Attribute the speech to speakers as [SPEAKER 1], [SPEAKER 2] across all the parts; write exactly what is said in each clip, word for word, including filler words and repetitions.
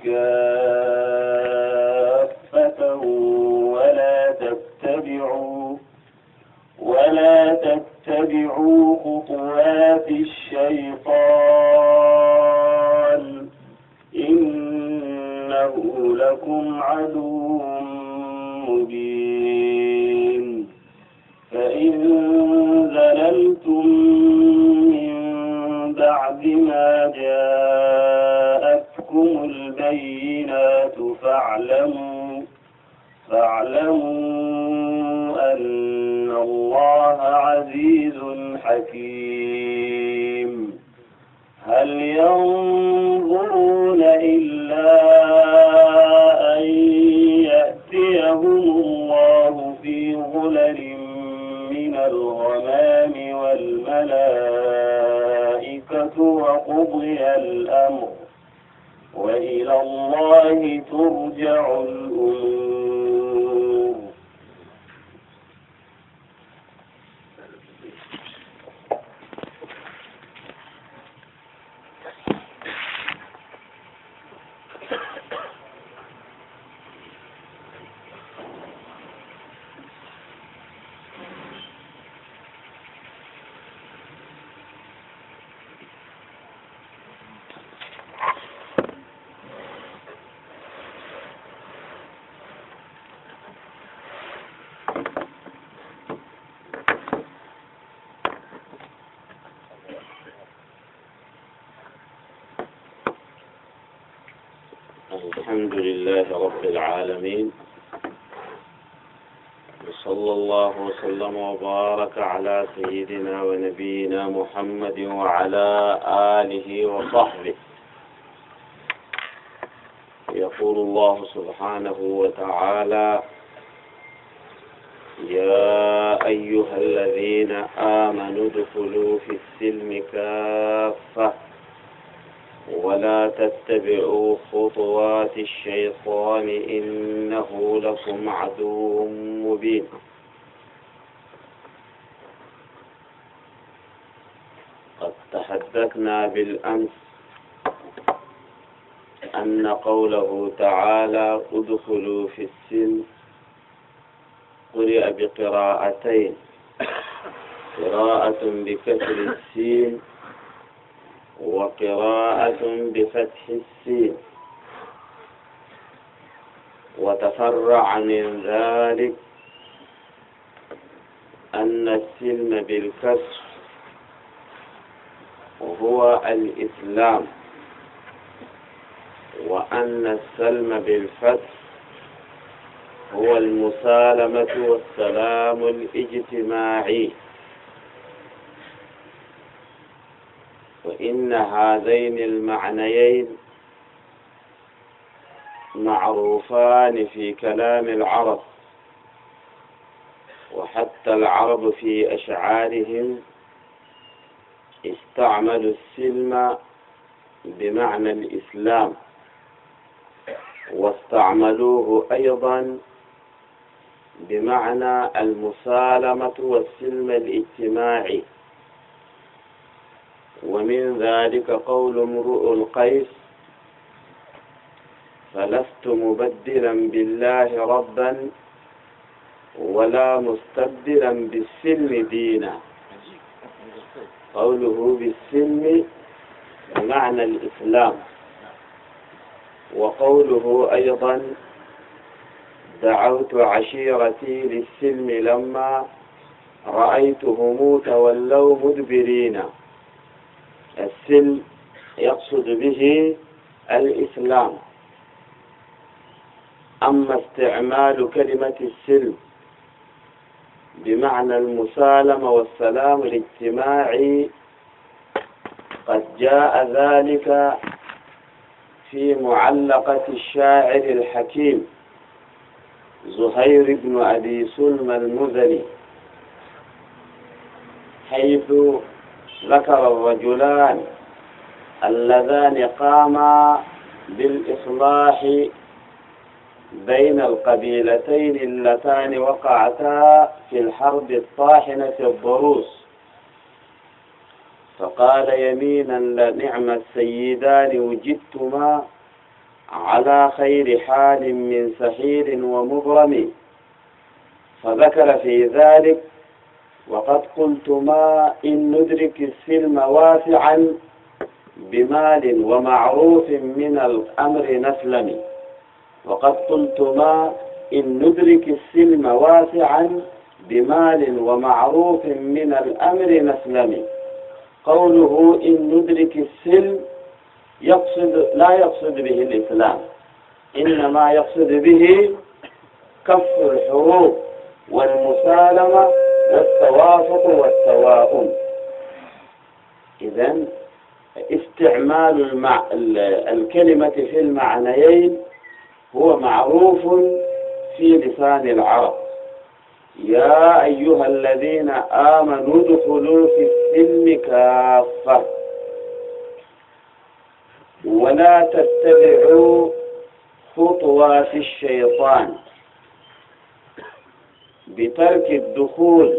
[SPEAKER 1] كافة ولا تتبعوا ولا تتبعوا خطوات الشيطان إنه لكم عدو مبين. فإن زللتم من بعد ما جاءتكم البينات فاعلموا فاعلموا أن الله عزيز حكيم. هل ينظرون إلا أن يأتيهم الله في ظلل من الغمام والملائكة وقضي الأمر وإلى الله ترجع الأمور. الحمد لله رب العالمين، وصلى الله وسلم وبارك على سيدنا ونبينا محمد وعلى آله وصحبه. يقول الله سبحانه وتعالى: يا أيها الذين آمنوا ادخلوا في السلم كافة ولا تتبعوا خطوات الشيطان إنه لكم عدو مبين. قد تحدثنا بالأمس أن قوله تعالى ادخلوا في السلم قرئ بقراءتين، قراءة بكسر السين وقراءة بفتح السين، وتفرع من ذلك أن السلم بالكسر هو الإسلام، وأن السلم بالفتح هو المسالمة والسلام الاجتماعي. وإن هذين المعنيين معروفان في كلام العرب، وحتى العرب في أشعارهم استعملوا السلم بمعنى الإسلام، واستعملوه أيضا بمعنى المسالمة والسلم الاجتماعي. ومن ذلك قول امرؤ القيس: فلست مبدلا بالله ربا ولا مستبدلا بالسلم دينا. قوله بالسلم بمعنى الإسلام، وقوله أيضا: دعوت عشيرتي للسلم لما رأيتهم تولوا مدبرين. السلم يقصد به الإسلام. أما استعمال كلمة السلم بمعنى المسالمة والسلام الاجتماعي قد جاء ذلك في معلقة الشاعر الحكيم زهير بن أبي سلمى المزني، حيث ذكر الرجلان اللذان قاما بالإصلاح بين القبيلتين اللتان وقعتا في الحرب الطاحنة الضروس، فقال: يمينا لنعم السيدان وجدتما على خير حال من سحير ومبرم. فذكر في ذلك: وقد قلت ما إن ندرك السلم واسعا بمال ومعروف من الأمر نسلم. وقد قلت ما إن ندرك السلم واسعا بمال ومعروف من الأمر نسلم. قوله إن ندرك السلم يقصد لا يقصد به الإسلام، إنما يقصد به كف الحروب والمسالمة والتوافق والتواؤم. إذن استعمال المع... الكلمة في المعنيين هو معروف في لسان العرب. يا أيها الذين آمنوا ادخلوا في السلم كافة ولا تتبعوا خطوات الشيطان، بترك الدخول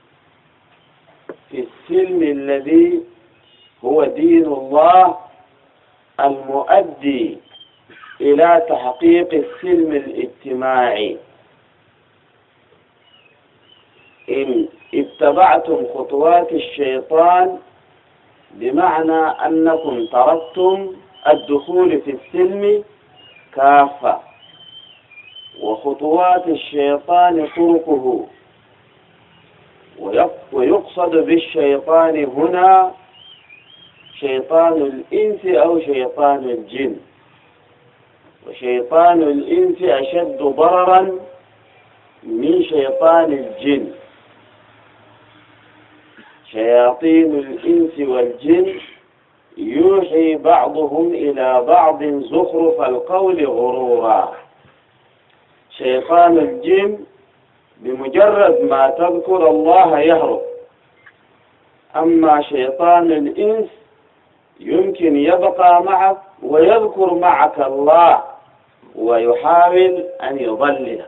[SPEAKER 1] في السلم الذي هو دين الله المؤدي إلى تحقيق السلم الاجتماعي. إن اتبعتم خطوات الشيطان بمعنى أنكم تركتم الدخول في السلم كافة، وخطوات الشيطان طرقه. ويقصد بالشيطان هنا شيطان الإنس أو شيطان الجن. وشيطان الإنس أشد ضررا من شيطان الجن. شياطين الإنس والجن يوحي بعضهم إلى بعض زخرف القول غرورا. شيطان الجن بمجرد ما تذكر الله يهرب، أما شيطان الإنس يمكن يبقى معك ويذكر معك الله ويحاول أن يضللك.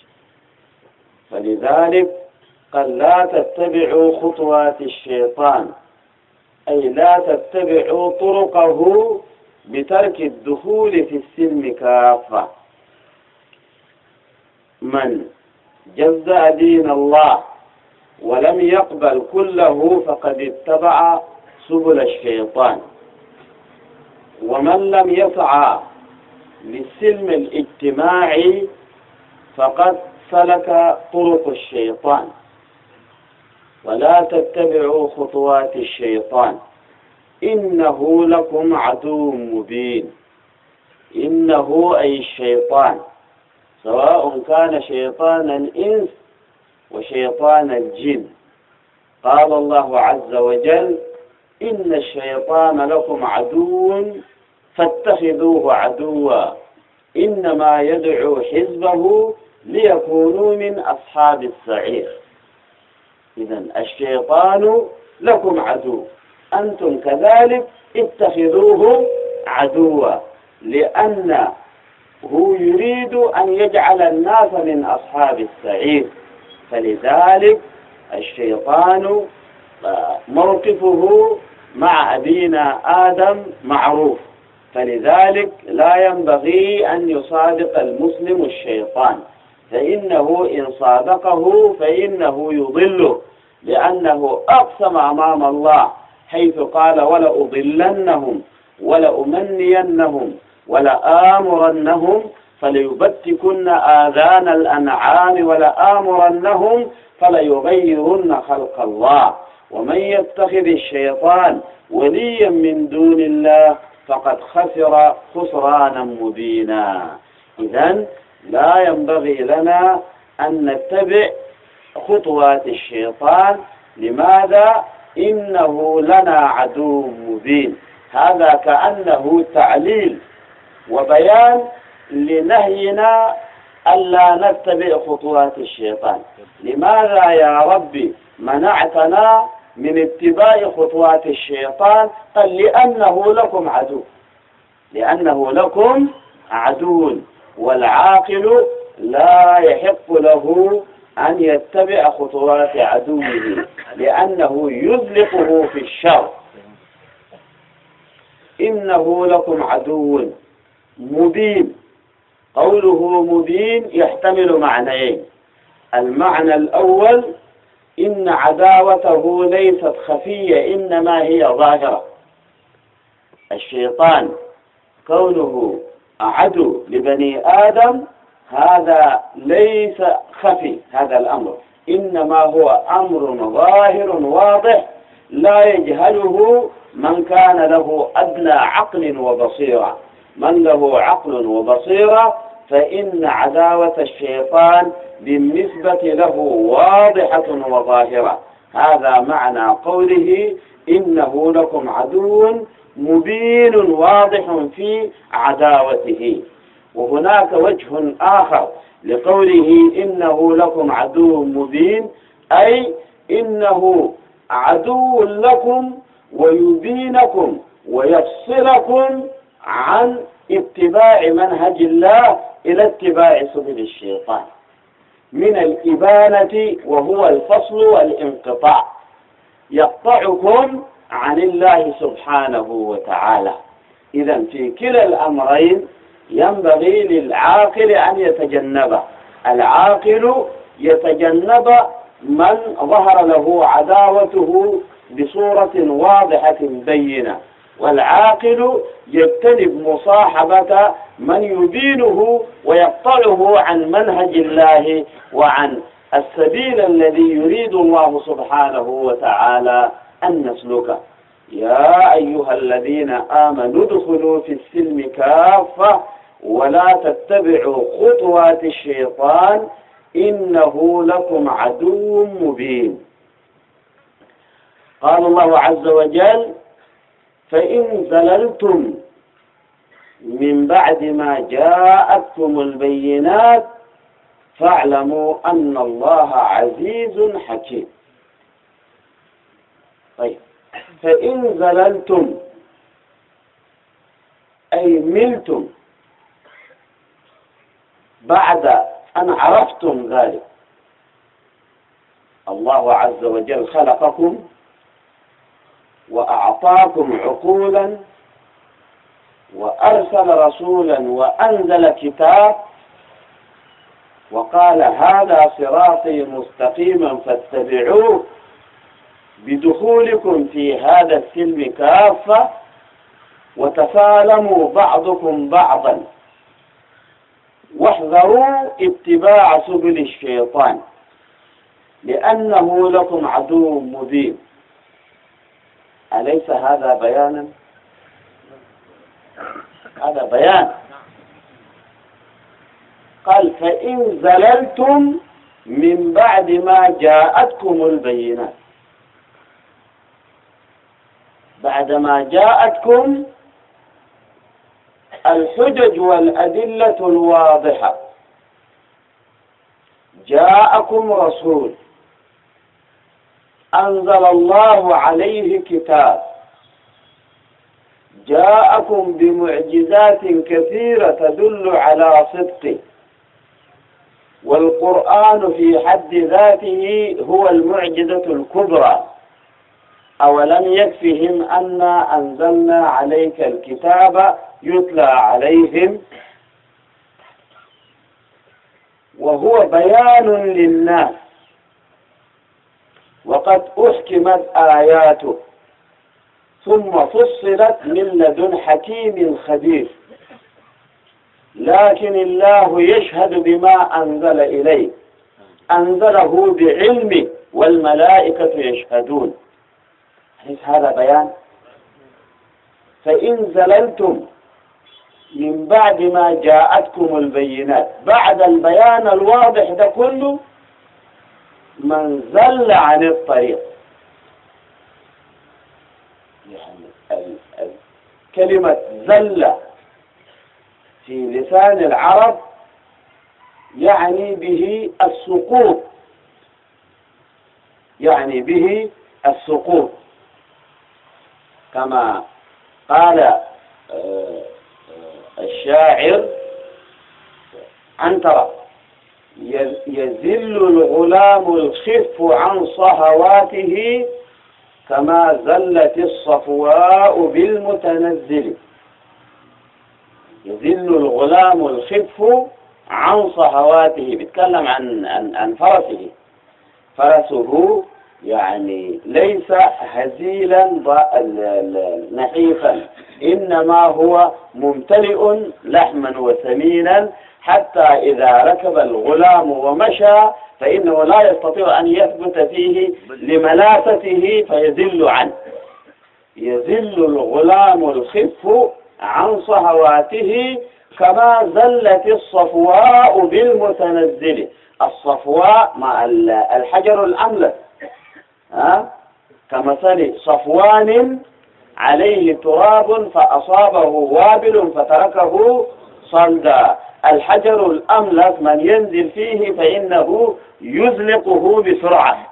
[SPEAKER 1] فلذلك قال لا تتبعوا خطوات الشيطان، أي لا تتبعوا طرقه بترك الدخول في السلم كافة. من جزأ دين الله ولم يقبل كله فقد اتبع سبل الشيطان. ومن لم يسعى للسلم الاجتماعي فقد سلك طرق الشيطان. ولا تتبعوا خطوات الشيطان إنه لكم عدو مبين. إنه أي الشيطان، سواء كان شيطان الإنس وشيطان الجن. قال الله عز وجل: إن الشيطان لكم عدو فاتخذوه عدوا إنما يدعو حزبه ليكونوا من أصحاب السعير. إذن الشيطان لكم عدو، أنتم كذلك اتخذوه عدوا، لأنه يريد أن يجعل الناس من أصحاب السعير. فلذلك الشيطان موقفه مع أبينا آدم معروف، فلذلك لا ينبغي أن يصادق المسلم الشيطان، فإنه إن صادقه فإنه يضله، لأنه أقسم أمام الله حيث قال: ولأضلنهم ولأمنينهم ولآمرنهم فليبتكن آذان الأنعام ولآمرنهم فليغيرن خلق الله. ومن يتخذ الشيطان وليا من دون الله فقد خسر خسرانا مبينا. إذن لا ينبغي لنا أن نتبع خطوات الشيطان. لماذا؟ إنه لنا عدو مبين. هذا كأنه تعليل وبيان لنهينا ألا نتبع خطوات الشيطان. لماذا يا ربي منعتنا من اتباع خطوات الشيطان؟ قال: لأنه لكم عدو. لأنه لكم عدو، والعاقل لا يحق له أن يتبع خطوات عدوه لأنه يزلقه في الشر. إنه لكم عدو مبين. قوله مبين يحتمل معنيين. المعنى الأول إن عداوته ليست خفية إنما هي ظاهرة. الشيطان كونه عدو لبني آدم هذا ليس خفي، هذا الأمر إنما هو أمر ظاهر واضح لا يجهله من كان له أدنى عقل وبصيرة. من له عقل وبصيرة فإن عداوة الشيطان بالنسبة له واضحة وظاهرة. هذا معنى قوله إنه لكم عدو مبين واضح في عداوته. وهناك وجه آخر لقوله إنه لكم عدو مبين، أي إنه عدو لكم ويبينكم ويفصلكم عن اتباع منهج الله إلى اتباع سبل الشيطان، من الإبانة وهو الفصل والانقطاع، يقطعكم عن الله سبحانه وتعالى. إذا في كلا الأمرين ينبغي للعاقل أن يتجنب. العاقل يتجنب من ظهر له عداوته بصورة واضحة بينة، والعاقل يجتنب مصاحبة من يبينه ويقطعه عن منهج الله وعن السبيل الذي يريد الله سبحانه وتعالى أن نسلكه. يا أيها الذين آمنوا ادخلوا في السلم كافة ولا تتبعوا خطوات الشيطان إنه لكم عدو مبين. قال الله عز وجل: فإن زللتم من بعد ما جاءتكم البينات فاعلموا أن الله عزيز حكيم. طيب، فإن زللتم أي ملتم بعد أن عرفتم ذلك. الله عز وجل خلقكم وأعطاكم عقولا وأرسل رسولا وأنزل كتاب وقال: هذا صراطي مستقيما فاتبعوه. بدخولكم في هذا السلم كافة وتسالموا بعضكم بعضا واحذروا اتباع سبل الشيطان لأنه لكم عدو مبين. أليس هذا بيانا؟ هذا بيان. قال: فإن زللتم من بعد ما جاءتكم البينات. بعدما جاءتكم الحجج والأدلة الواضحة، جاءكم رسول أنزل الله عليه كتاب، جاءكم بمعجزات كثيرة تدل على صدقه، والقرآن في حد ذاته هو المعجزة الكبرى. أولم يكفهم أنا أنزلنا عليك الكتاب يتلى عليهم، وهو بيان للناس وقد أحكمت آياته ثم فصلت من لدن حكيم خبير. لكن الله يشهد بما أنزل إليه، أنزله بعلمه والملائكة يشهدون. هذا بيان. فإن زللتم من بعد ما جاءتكم البينات، بعد البيان الواضح ده كله، من زل عن الطريق. يعني كلمة زل في لسان العرب يعني به السقوط، يعني به السقوط، كما قال الشاعر عنترة: يزل الغلام الخف عن صهواته كما زلت الصفواء بالمتنزل. يذل الغلام الخف عن صهواته، بيتكلم عن عن عن فرسه. فرسه يعني ليس هزيلا نحيفا، إنما هو ممتلئ لحما وسمينا، حتى إذا ركب الغلام ومشى فإنه لا يستطيع أن يثبت فيه لملاسته فيذل عنه. يذل الغلام الخف عن صهواته كما زلت الصفواء بالمتنزل. الصفواء مع الحجر الأملس، ها كمثل صفوان عليه تراب فأصابه وابل فتركه صلدا. الحجر الأملس من ينزل فيه فإنه يزلقه بسرعة.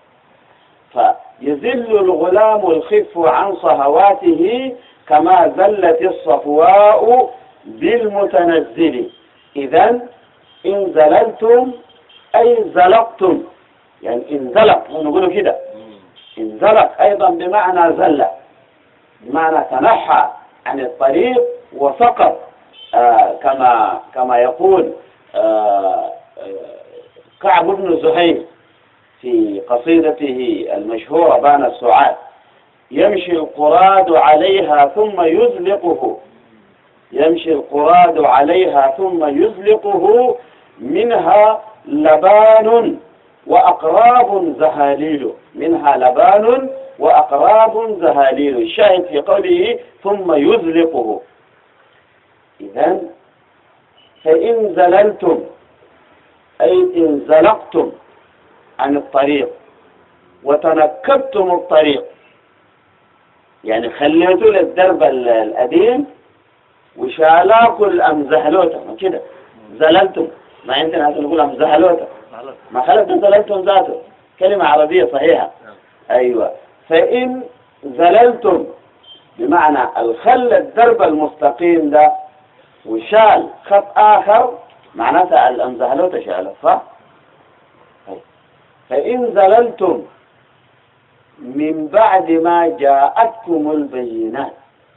[SPEAKER 1] فيزل الغلام الخف عن صهواته كما زلت الصفواء بالمتنزل. إذن إن زللتم أي زلقتم، يعني إن زلق نقول كده، إن زلق أيضا بمعنى زل، بمعنى تنحى عن الطريق وسقط، آه كما كما يقول آه كعب بن زهير في قصيدته المشهورة بان السعاد: يمشي القراد عليها ثم يزلقه، يمشي القراد عليها ثم يزلقه، منها لبان وأقراب زهاليل، منها لبان وأقراب زهاليل. الشاهد في قوله ثم يزلقه. إذن فإن زللتم أي إن زلقتم عن الطريق وتنكبتم الطريق، يعني خليتوا للدرب القديم وشالاكوا الأمزهلوتا كده، زللتم. ما عندنا نقول أمزهلوتا، ما خلت زللتم ذاته كلمة عربية صحيحة. أيوة. فإن زللتم بمعنى الخل الدرب المستقيم ده وشال خط آخر، معناتها الأمزهلوتا شالت، صح؟ فإن زللتم من بعد ما جاءتكم البينات.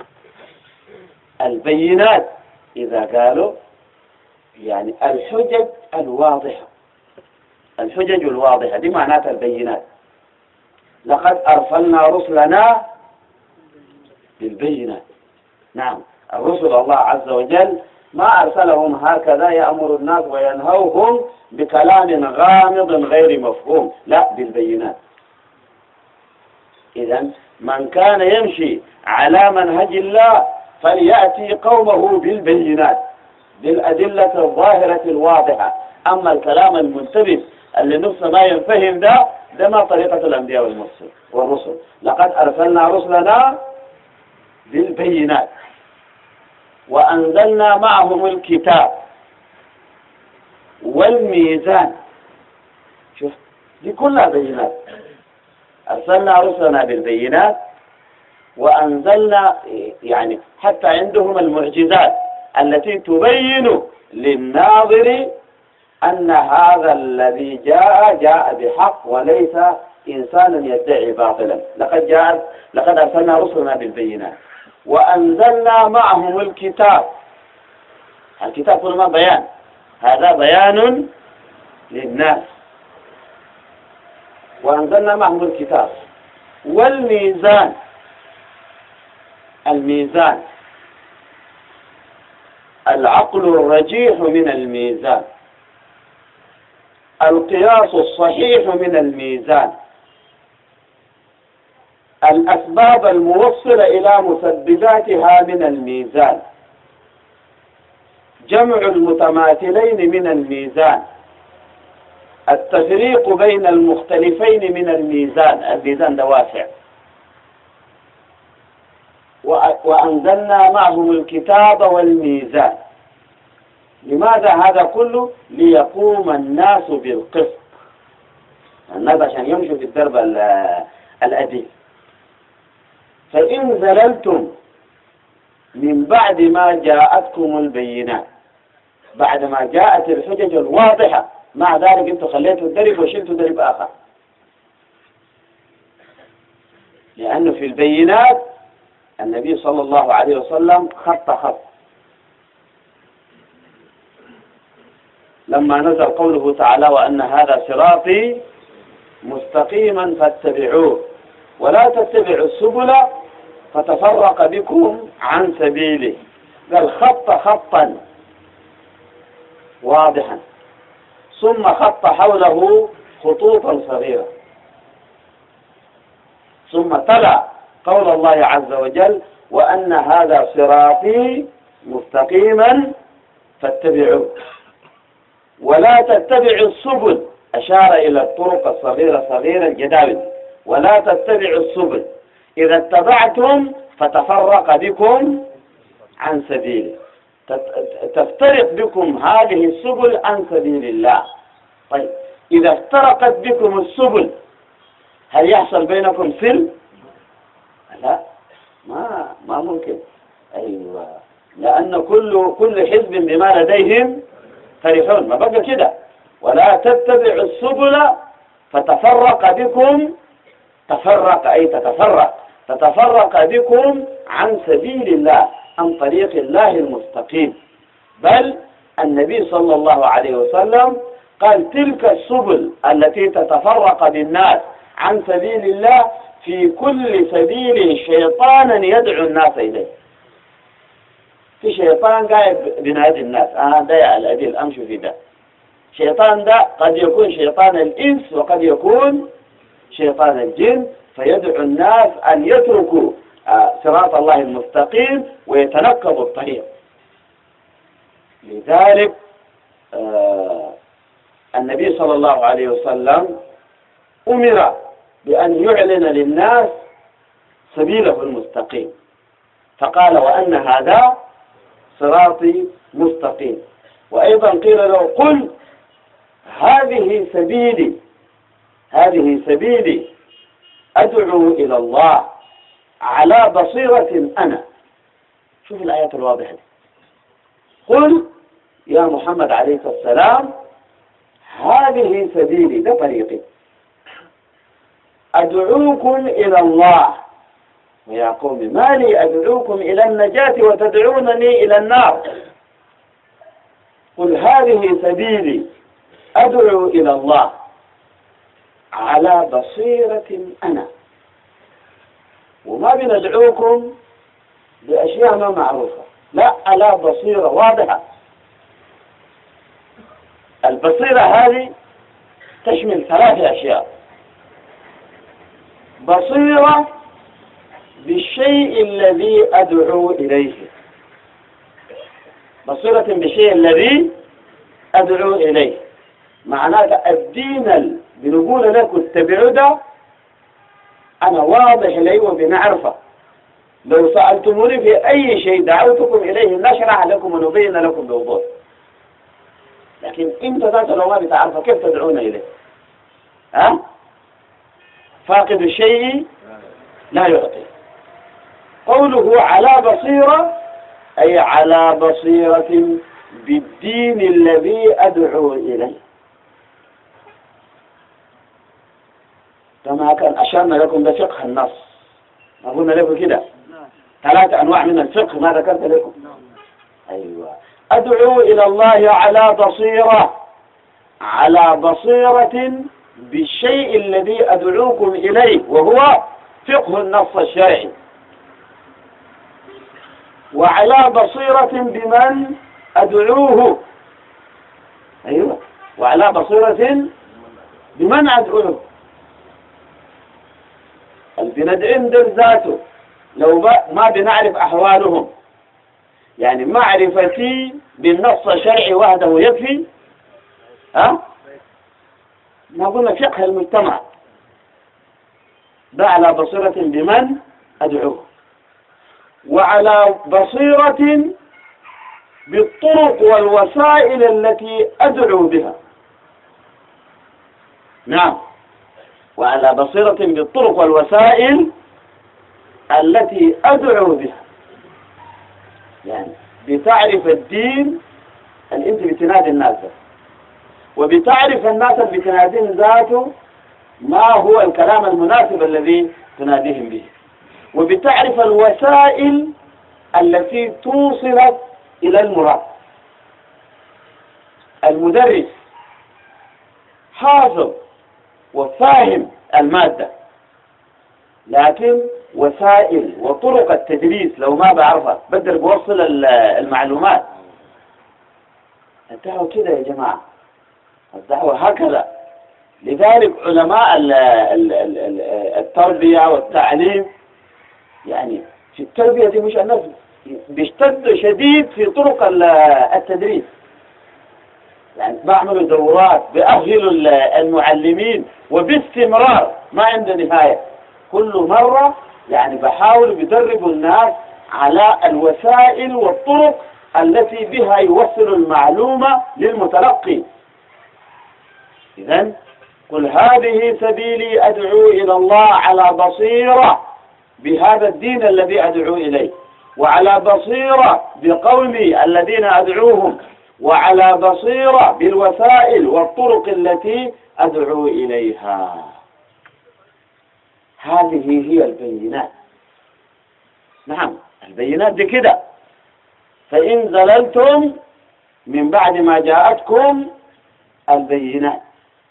[SPEAKER 1] البينات إذا قالوا يعني الحجج الواضحة، الحجج الواضحة دي معناتها البينات. لقد أرسلنا رسلنا بالبينات. نعم، الرسل الله عز وجل ما أرسلهم هكذا يأمر الناس وينهوهم بكلام غامض غير مفهوم، لا، بالبينات. إذن من كان يمشي على منهج الله فليأتي قومه بالبينات، بالأدلة الظاهرة الواضحة. أما الكلام الملتبس اللي نفسه ما ينفهم ده ده ما طريقة الأنبياء والمرسل والرسل. لقد أرسلنا رسلنا بالبينات وأنزلنا معهم الكتاب والميزان. شوف دي كلها بينات. أرسلنا رسلنا بالبينات وأنزلنا، يعني حتى عندهم المعجزات التي تبين للناظر أن هذا الذي جاء جاء بحق وليس إنسانا يدعي باطلا. لقد جاء لقد أرسلنا رسلنا بالبينات وأنزلنا معهم الكتاب. الكتاب كل ما بيان، هذا بيان للناس. وأنزلنا معهم الكتاب والميزان. الميزان العقل الرجيح من الميزان، القياس الصحيح من الميزان، الأسباب الموصلة إلى مسبباتها من الميزان، جمع المتماثلين من الميزان، التفريق بين المختلفين من الميزان. الميزان ده واسع. وأنزلنا معهم الكتاب والميزان. لماذا هذا كله؟ ليقوم الناس بالقسط. الناس عشان يمشوا في الدرب الأديم. فإن زللتم من بعد ما جاءتكم البينات، بعد ما جاءت الحجج الواضحة، مع ذلك انتم خليتوا الدرب وشلتوا درب آخر. لأنه في البينات النبي صلى الله عليه وسلم خط خط، لما نزل قوله تعالى وأن هذا صراطي مستقيما فاتبعوه ولا تتبعوا السبل فتفرق بكم عن سبيله. قال خط خطا واضحا ثم خط حوله خطوطا صغيرة ثم تلا قول الله عز وجل وأن هذا صراطي مستقيما فاتبعوه ولا تتبعوا السبل. أشار إلى الطرق الصغيرة صغيرة الجداول. ولا تتبعوا السبل إذا اتبعتم فتفرق بكم عن سبيله، تفترق بكم هذه السبل عن سبيل الله. طيب إذا افترقت بكم السبل هل يحصل بينكم سلم؟ لا، ما ما ممكن. أيوة، لأن كل كل حزب بما لديهم فرحون. ما بقى كده. ولا تتبعوا السبل فتفرق بكم، تفرق أي تتفرق، تتفرق بكم عن سبيل الله، عن طريق الله المستقيم. بل النبي صلى الله عليه وسلم قال تلك السبل التي تتفرق بالناس عن سبيل الله في كل سبيل شيطانا يدعو الناس إليه. في شيطان قاعد بنادي الناس أنا ضيع الأديل أمشي في ده. شيطان ده قد يكون شيطان الإنس وقد يكون شيطان الجن، فيدعو الناس أن يتركوا صراط الله المستقيم ويتنكبوا الطريق. لذلك النبي صلى الله عليه وسلم أمر بأن يعلن للناس سبيله المستقيم، فقال وأن هذا صراطي مستقيم. وأيضا قيل له قل هذه سبيلي، هذه سبيلي أدعو إلى الله على بصيرة أنا. شوف الآيات الواضحة دي. قل يا محمد عليه السلام هذه سبيلي، ده طريقي، أدعوكم إلى الله. ويا قوم ما لي أدعوكم إلى النجاة وتدعونني إلى النار. قل هذه سبيلي أدعو إلى الله على بصيرة أنا. وما بندعوكم بأشياء ما معروفة، لا، على بصيرة واضحة. البصيرة هذه تشمل ثلاث أشياء: بصيرة بالشيء الذي أدعو إليه، بصيرة بالشيء الذي أدعو إليه، معناته الدين اللي بنقول لكم اتبعوا ده أنا واضح لي وبنعرفه. لو سألتموني في أي شيء دعوتكم إليه نشرح لكم ونبين لكم بوضوح. لكن أنت ذات لو ما بتعرفه كيف تدعون إليه؟ ها؟ فاقد الشيء لا يعطي. قوله على بصيرة أي على بصيرة بالدين الذي أدعو إليه. كما كان أشرنا لكم بفقه النص، ما قلنا لكم كده ثلاثة أنواع من الفقه ما ذكرت لكم. أيوة، أدعو إلى الله على بصيرة، على بصيرة بالشيء الذي أدعوكم إليه وهو فقه النص الشرعي، وعلى بصيرة بمن أدعوه. أيوة، وعلى بصيرة بمن أدعوه. البندعين دول ذاته لو ما بنعرف أحوالهم، يعني معرفتي بالنص الشرعي وحده يكفي؟ ها؟ ما قلنا فقه المجتمع ده على بصيرة بمن أدعوه، وعلى بصيرة بالطرق والوسائل التي أدعو بها. نعم، وعلى بصيرة بالطرق والوسائل التي أدعو بها. يعني بتعرف الدين اللي أنت بتنادي الناس ده، وبتعرف الناس اللي بتنادين ذاته ما هو الكلام المناسب الذي تناديهم به، وبتعرف الوسائل التي توصلك إلى المراد. المدرس حافظ وفاهم المادة، لكن وسائل وطرق التدريس لو ما بعرفها بقدر بوصل المعلومات. الدعوة كده يا جماعة، الدعوة هكذا. لذلك علماء التربية والتعليم يعني في التربية دي مش الناس بيشتد شديد في طرق التدريس، يعني بعملوا دورات بأهلوا المعلمين وباستمرار ما عنده نهاية. كل مرة يعني بحاولوا بيدربوا الناس على الوسائل والطرق التي بها يوصل المعلومة للمتلقي. إذن قل هذه سبيلي أدعو إلى الله على بصيرة بهذا الدين الذي أدعو إليه، وعلى بصيرة بقومي الذين أدعوهم، وعلى بصيرة بالوسائل والطرق التي أدعو إليها. هذه هي البينات. نعم البينات دي كده. فإن زللتم من بعد ما جاءتكم البينات،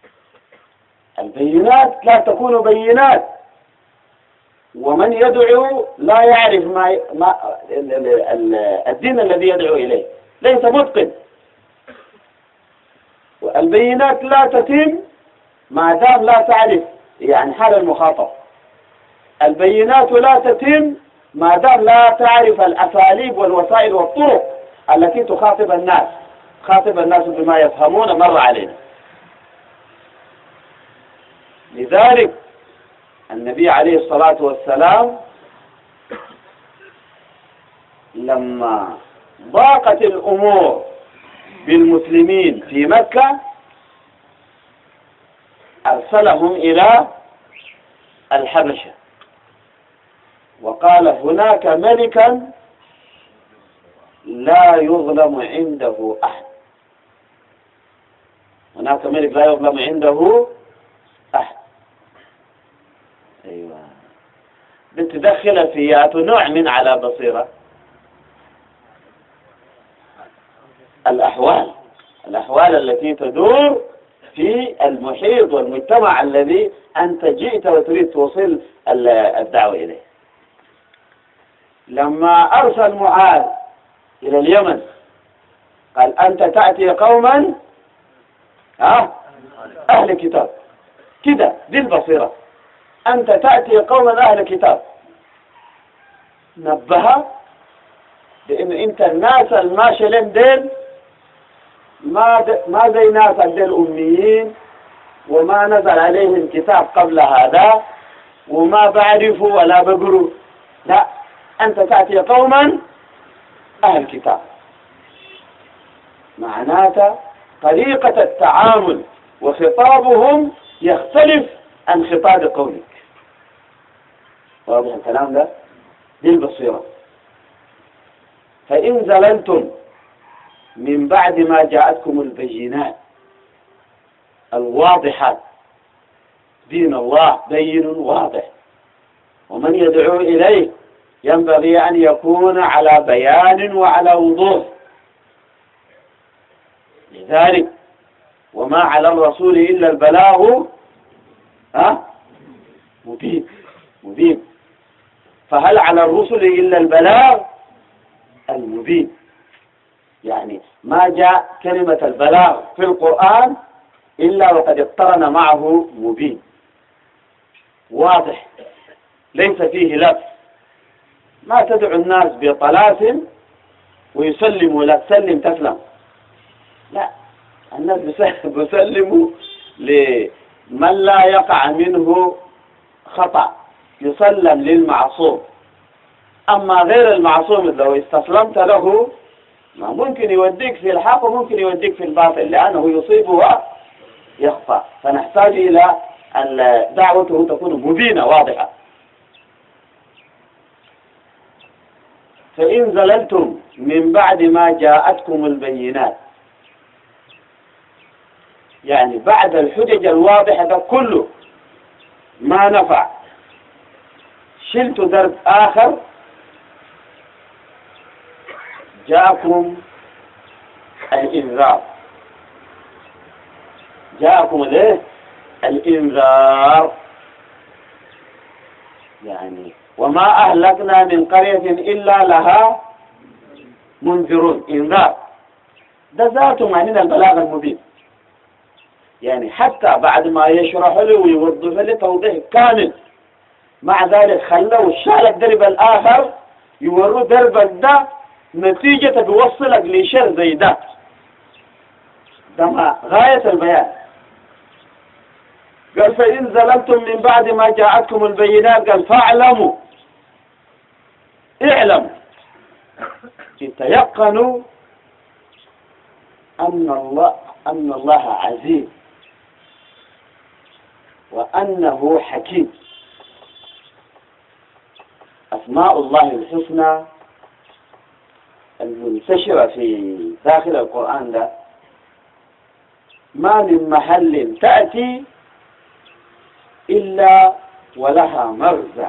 [SPEAKER 1] البينات لا تكون بينات ومن يدعو لا يعرف ما, ما الدين الذي يدعو إليه، ليس متقن. والبينات لا تتم ما دام لا تعرف يعني حال المخاطب. البينات لا تتم ما دام لا تعرف الأساليب والوسائل والطرق التي تخاطب الناس، خاطب الناس بما يفهمون مر علينا. لذلك النبي عليه الصلاة والسلام لما ضاقت الأمور بالمسلمين في مكة أرسلهم إلى الحبشة وقال هناك ملكا لا يظلم عنده أحد، هناك ملك لا يظلم عنده أحد. أيوة بتدخل فيات نوع من على بصيرة الأحوال الأحوال التي تدور في المحيط والمجتمع الذي أنت جئت وتريد توصل الدعوة إليه. لما أرسل معاذ إلى اليمن قال أنت تأتي قوما ها أهل كتاب، كده دي البصيرة، أنت تأتي قوما أهل كتاب. نبه لأن أنت الناس الماشلين دين ما ما زي ناس دين أميين وما نزل عليهم كتاب قبل هذا وما بعرفوا ولا بقروا، لا أنت تأتي قوما أهل كتاب. معناته طريقة التعامل وخطابهم يختلف عن خطاب قولك. واضح الكلام ده؟ دي البصيرة. فإن زللتم من بعد ما جاءتكم البينات الواضحات، دين الله بين واضح، ومن يدعو إليه ينبغي أن يكون على بيان وعلى وضوح. لذلك وما على الرسول إلا البلاغ ها مبين مبين. فهل على الرسل إلا البلاغ المبين؟ يعني ما جاء كلمة البلاغ في القرآن إلا وقد اقترن معه مبين واضح ليس فيه لبس. ما تدعو الناس بطلاسم ويسلموا لك سلم تسلم، لا، الناس بيسلموا لمن لا يقع منه خطأ، يسلم للمعصوم. أما غير المعصوم لو استسلمت له ما ممكن يوديك في الحق وممكن يوديك في الباطل، لأنه يصيب ويخفى. فنحتاج إلى أن دعوته تكون مبينة واضحة. فإن زللتم من بعد ما جاءتكم البينات، يعني بعد الحجج الواضحة ده كله ما نفع، شلت درب آخر، جاءكم الإنذار. جاءكم الايه؟ الإنذار. يعني وما أهلكنا من قرية إلا لها منذرون. إنذار ده ذاته معنى البلاغ المبين. يعني حتى بعد ما يشرح له ويوضح له توضيح كامل، مع ذلك خلوا الشارع درب الآخر يوروا دربك ده نتيجة بيوصلك لشر زي ده. ده ما غاية البيان. قال فإن زللتم من بعد ما جاءتكم البينات، قال فاعلموا، اعلموا، تيقنوا أن الله أن الله عزيز وأنه حكيم. أسماء الله الحسنى المنتشرة في داخل القرآن ده ما من محل تأتي إلا ولها مغزى،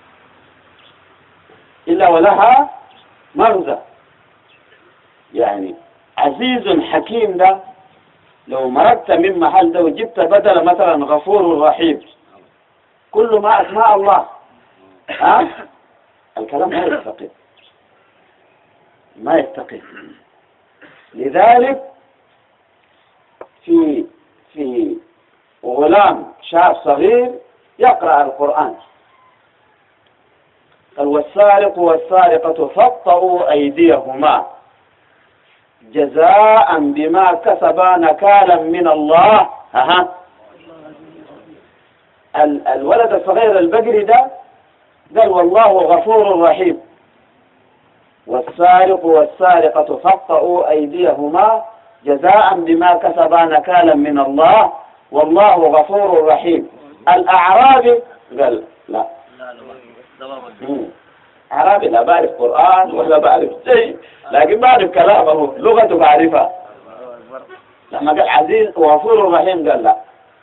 [SPEAKER 1] إلا ولها مغزى. يعني عزيز حكيم ده لو مرقت من محل ده وجبت بدل مثلا غفور رحيم، كل ما أسماء الله، ها الكلام ما يستقيم، ما يستقيم. لذلك في في غلام شاب صغير يقرأ القرآن، قال والسارق والسارقة فاقطعوا أيديهما جزاء بما كسبا نكالا من الله. ها الولد الصغير البقري ده قال والله غفور رحيم، والسارق والسارقة فاقطعوا أيديهما جزاء بما كسبا نكالا من الله والله غفور رحيم. الأعرابي قال لا، أعرابي لا بعرف قرآن ولا بعرف شيء، لكن بعرف كلامه، لغته بعرفها. لما قال عزيز وغفور رحيم قال لا.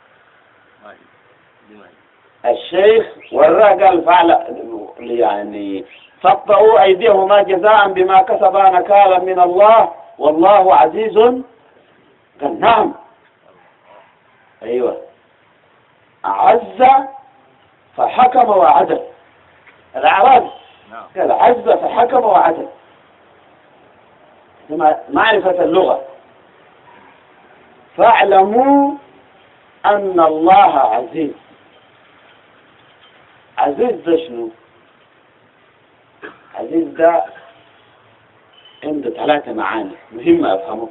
[SPEAKER 1] الشيخ وراه قال فعل يعني فاقطعوا أيديهما جزاء بما كسبا نكالا من الله والله عزيز. قال نعم، أيوة، عز فحكم وعدل. الأعرابي قال عز فحكم وعدل، معرفة اللغة. فاعلموا أن الله عزيز. عزيز ده شنو؟ عزيز ده عنده ثلاثة معاني مهمة أفهمه.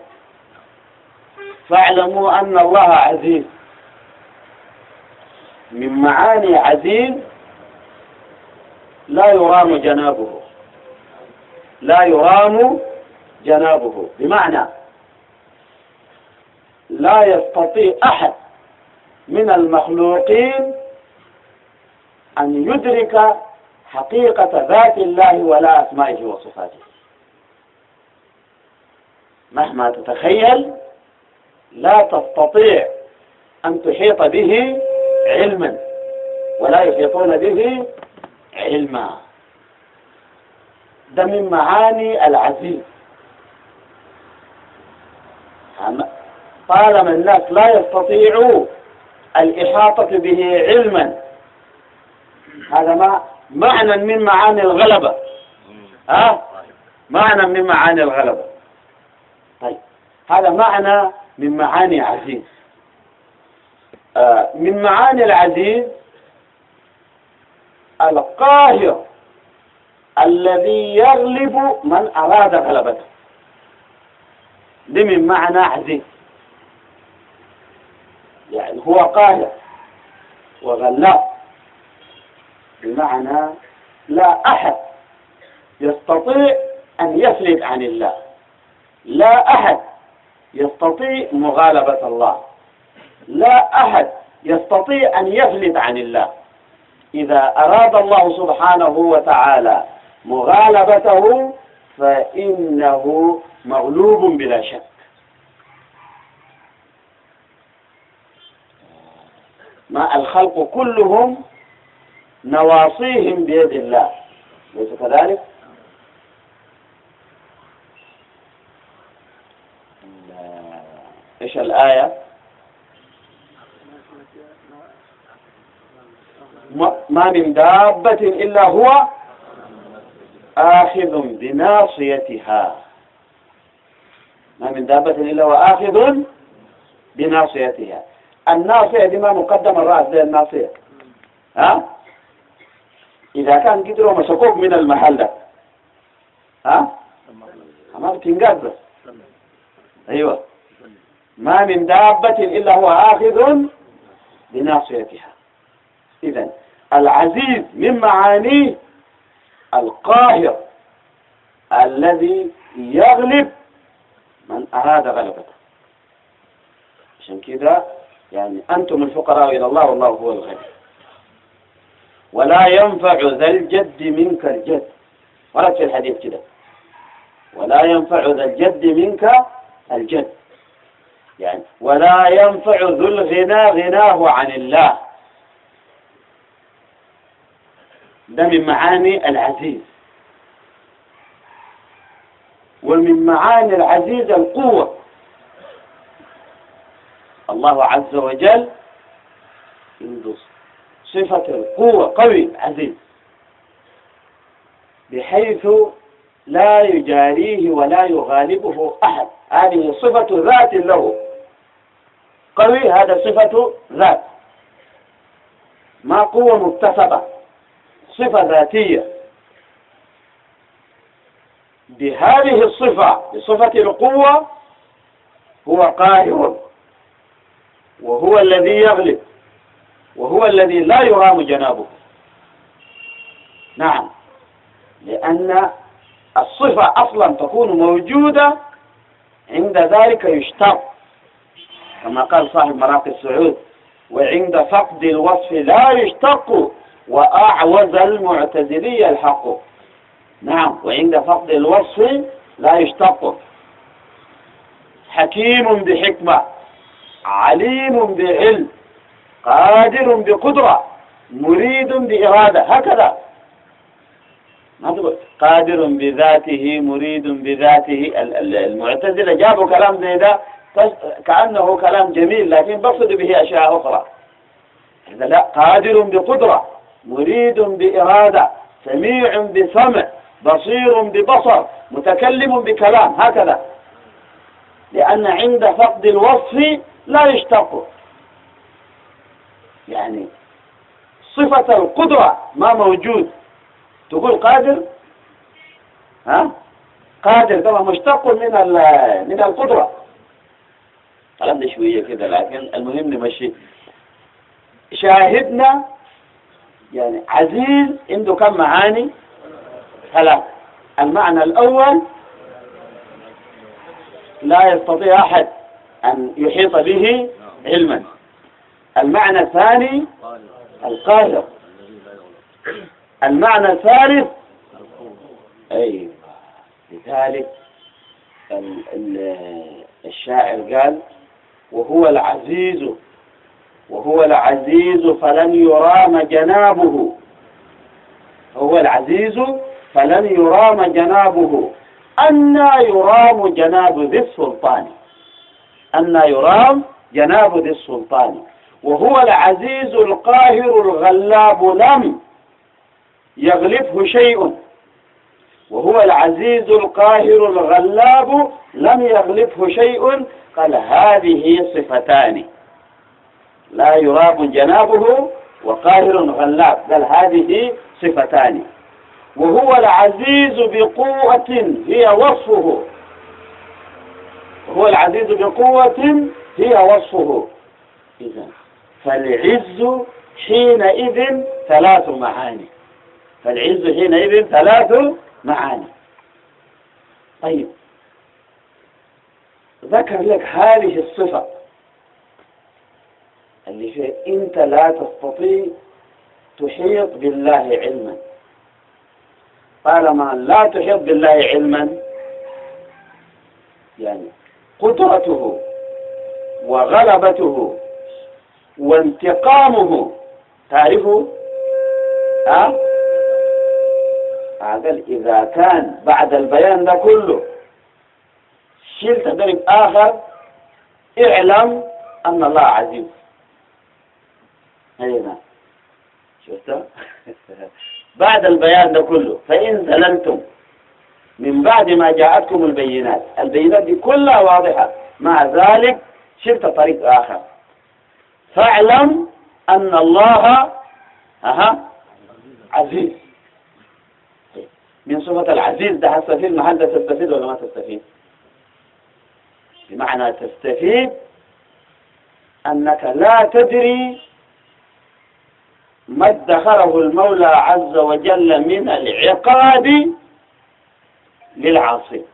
[SPEAKER 1] فاعلموا أن الله عزيز، من معاني عزيز لا يرام جنابه، لا يرام جنابه، بمعنى لا يستطيع أحد من المخلوقين أن يدرك حقيقة ذات الله ولا أسمائه وصفاته. مهما تتخيل لا تستطيع أن تحيط به علما، ولا يحيطون به علما. ده من معاني العزيز. طالما الناس لا يستطيعوا الإحاطة به علما، هذا ما معنى من معاني الغلبة. ها معنى من معاني الغلبة. طيب هذا معنى من معاني عزيز. آه من معاني العزيز القاهر الذي يغلب من أراد غلبته. ده من معنى عزيز، يعني هو قاهر وغلاب، بمعنى لا أحد يستطيع أن يفلت عن الله، لا أحد يستطيع مغالبة الله، لا أحد يستطيع أن يفلت عن الله. إذا أراد الله سبحانه وتعالى مغالبته فإنه مغلوب بلا شك. ما الخلق كلهم نواصيهم بيد الله، ليس كذلك؟ إيش الآية؟ ما من دابة إلا هو آخذ بناصيتها. ما من دابة إلا هو آخذ بناصيتها. الناصية دي ما مقدم الرأس ده الناصية. ها؟ إذا كان قدروا مسكوك من المحل ده، ها؟ ما بتنقذ بس. أيوة. ما من دابة إلا هو آخذ بناصيتها. إذن العزيز من معانيه القاهر الذي يغلب من أراد غلبته. عشان كده يعني أنتم الفقراء إلى الله والله هو الغني. ولا ينفع ذا الجد منك الجد. ورد في الحديث كده. ولا ينفع ذا الجد منك الجد. يعني ولا ينفع ذو الغنى غناه عن الله. ده من معاني العزيز. ومن معاني العزيز القوة. الله عز وجل عنده صفة القوة، قوي عزيز، بحيث لا يجاريه ولا يغالبه أحد. هذه صفة ذات له. قوي هذا صفة ذات، ما قوة مكتسبة، صفة ذاتية. بهذه الصفة، بصفة القوة، هو قاهر، وهو الذي يغلب، وهو الذي لا يرام جنابه. نعم، لأن الصفة أصلا تكون موجودة عند ذلك يشترط، كما قال صاحب مراقي السعود: وعند فقد الوصف لا يشتق، وأعوز المعتزلي الحق. نعم، وعند فقد الوصف لا يشتق. حكيم بحكمة، عليم بعلم، قادر بقدرة، مريد بإرادة، هكذا. ما تقول قادر بذاته مريد بذاته. المعتزلة جابوا كلام زي ده كأنه كلام جميل، لكن بقصد به أشياء أخرى. لا، قادر بقدرة، مريد بإرادة، سميع بسمع، بصير ببصر، متكلم بكلام، هكذا. لأن عند فقد الوصف لا يشتق. يعني صفة القدرة ما موجود، تقول قادر، ها؟ قادر طبعا مشتق من من القدرة. كلام ده شوية كده، لكن المهم نمشي. شاهدنا يعني عزيز عنده كم معاني؟ ثلاث. المعنى الأول: لا يستطيع أحد أن يحيط به علما. المعنى الثاني: القاهر. المعنى الثالث: أي لذلك الشاعر قال: وهو العزيز وهو العزيز فلن يرام جنابه. هو العزيز فلن يرام جنابه. أنى يرام جناب ذي السلطان. أنى يرام جناب ذي السلطان. وهو العزيز القاهر الغلاب لم يغلبه شيء. وهو العزيز القاهر الغلاب لم يغلبه شيء. قال: هذه صفتان: لا يرام جنابه وقاهر غلاب. قال: هذه صفتان. وهو العزيز بقوة هي وصفه. هو العزيز بقوة هي وصفه. إذن فالعز حينئذ ثلاث معاني. فالعز حينئذ ثلاث معاني. طيب، ذكر لك هذه الصفة اللي فيها أنت لا تستطيع تحيط بالله علما. طالما لا تحيط بالله علما، يعني قدرته وغلبته وانتقامه تعرفه؟ ها؟ قال: إذا كان بعد البيان ده كله شلت درب آخر، اعلم أن الله عزيز. أي نعم. شفتها؟ بعد البيان ده كله فإن زللتم من بعد ما جاءتكم البينات، البينات دي كلها واضحة، مع ذلك شفت طريق آخر، فاعلم أن الله أها عزيز. من صفة العزيز ده هتستفيد محل ده، تستفيد ولا ما تستفيد؟ بمعنى تستفيد أنك لا تدري ما ادخره المولى عز وجل من العقاب للعاصي،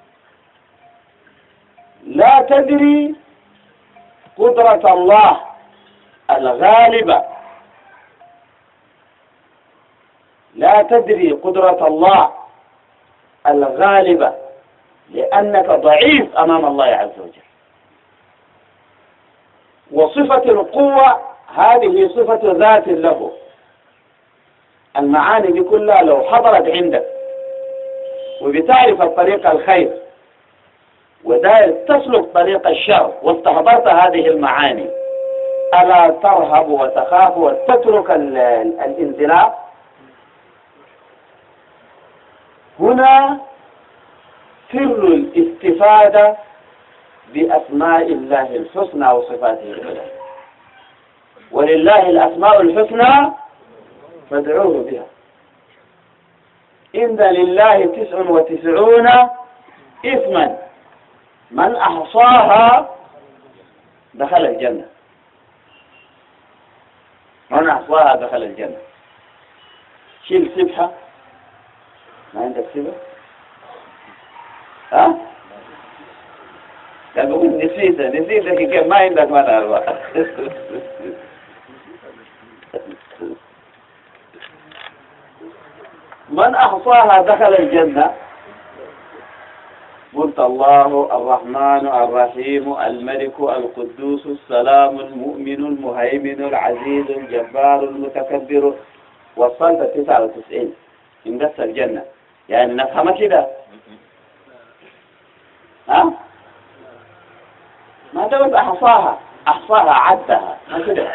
[SPEAKER 1] لا تدري قدرة الله الغالبة، لا تدري قدرة الله الغالبة لأنك ضعيف أمام الله عز وجل. وصفة القوة هذه صفة ذات له، المعاني دي كلها لو حضرت عندك وبتعرف الطريق الخير ودائر تسلك طريق الشر واستحضرت هذه المعاني، ألا ترهب وتخاف وتترك الانزلاق؟ هنا سر الاستفادة بأسماء الله الحسنى وصفاته العلى، ولله الأسماء الحسنى فادعوه بها. إن لله تسع وتسعون إثما من أحصاها دخل الجنة، من أحصاها دخل الجنة. شيل سبحة، ما عندك سبحة؟ ها؟ قال بقول نسيت نسيت كيف ما عندك ما تعرف. من أحصاها دخل الجنة. قلت الله الرحمن الرحيم الملك القدوس السلام المؤمن المهيمن العزيز الجبار المتكبر، وصلت تسعة وتسعين من بس الجنة، يعني نفهم كده. ها؟ ما دام أحصاها أحصاها عدها ما كده.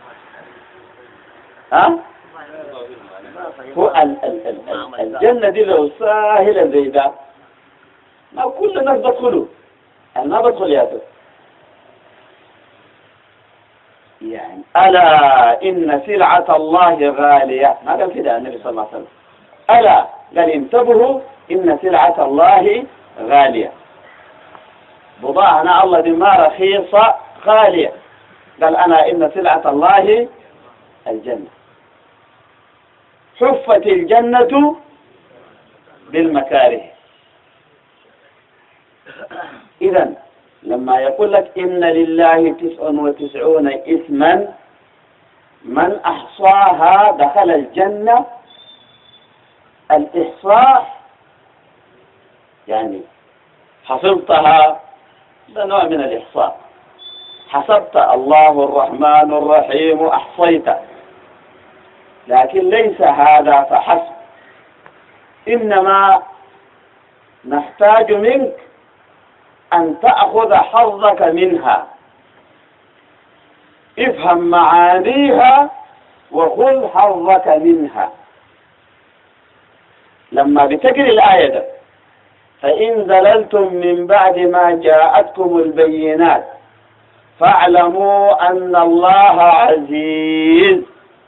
[SPEAKER 1] ها؟ هو ال ال ال الجنة دي لو ساهلة زي ده ما كل الناس بدخلوا، أنا ما بدخل يا أخي. يعني ألا إن سلعة الله غالية، ما قال كده النبي صلى الله عليه وسلم. ألا قال انتبهوا إن سلعة الله غالية، بضاعنا الله دي ما رخيصة غالية. قال أنا إن سلعة الله الجنة، حفت الجنة بالمكاره. إذن لما يقول لك إن لله تسع وتسعون إثما من أحصاها دخل الجنة، الإحصاء يعني حفظتها، ده نوع من الإحصاء. حسبت الله الرحمن الرحيم أحصيت، لكن ليس هذا فحسب، إنما نحتاج منك أن تأخذ حظك منها، افهم معانيها وخذ حظك منها. لما بتقري الآية ده فإن زللتم من بعد ما جاءتكم البينات فاعلموا أن الله عزيز،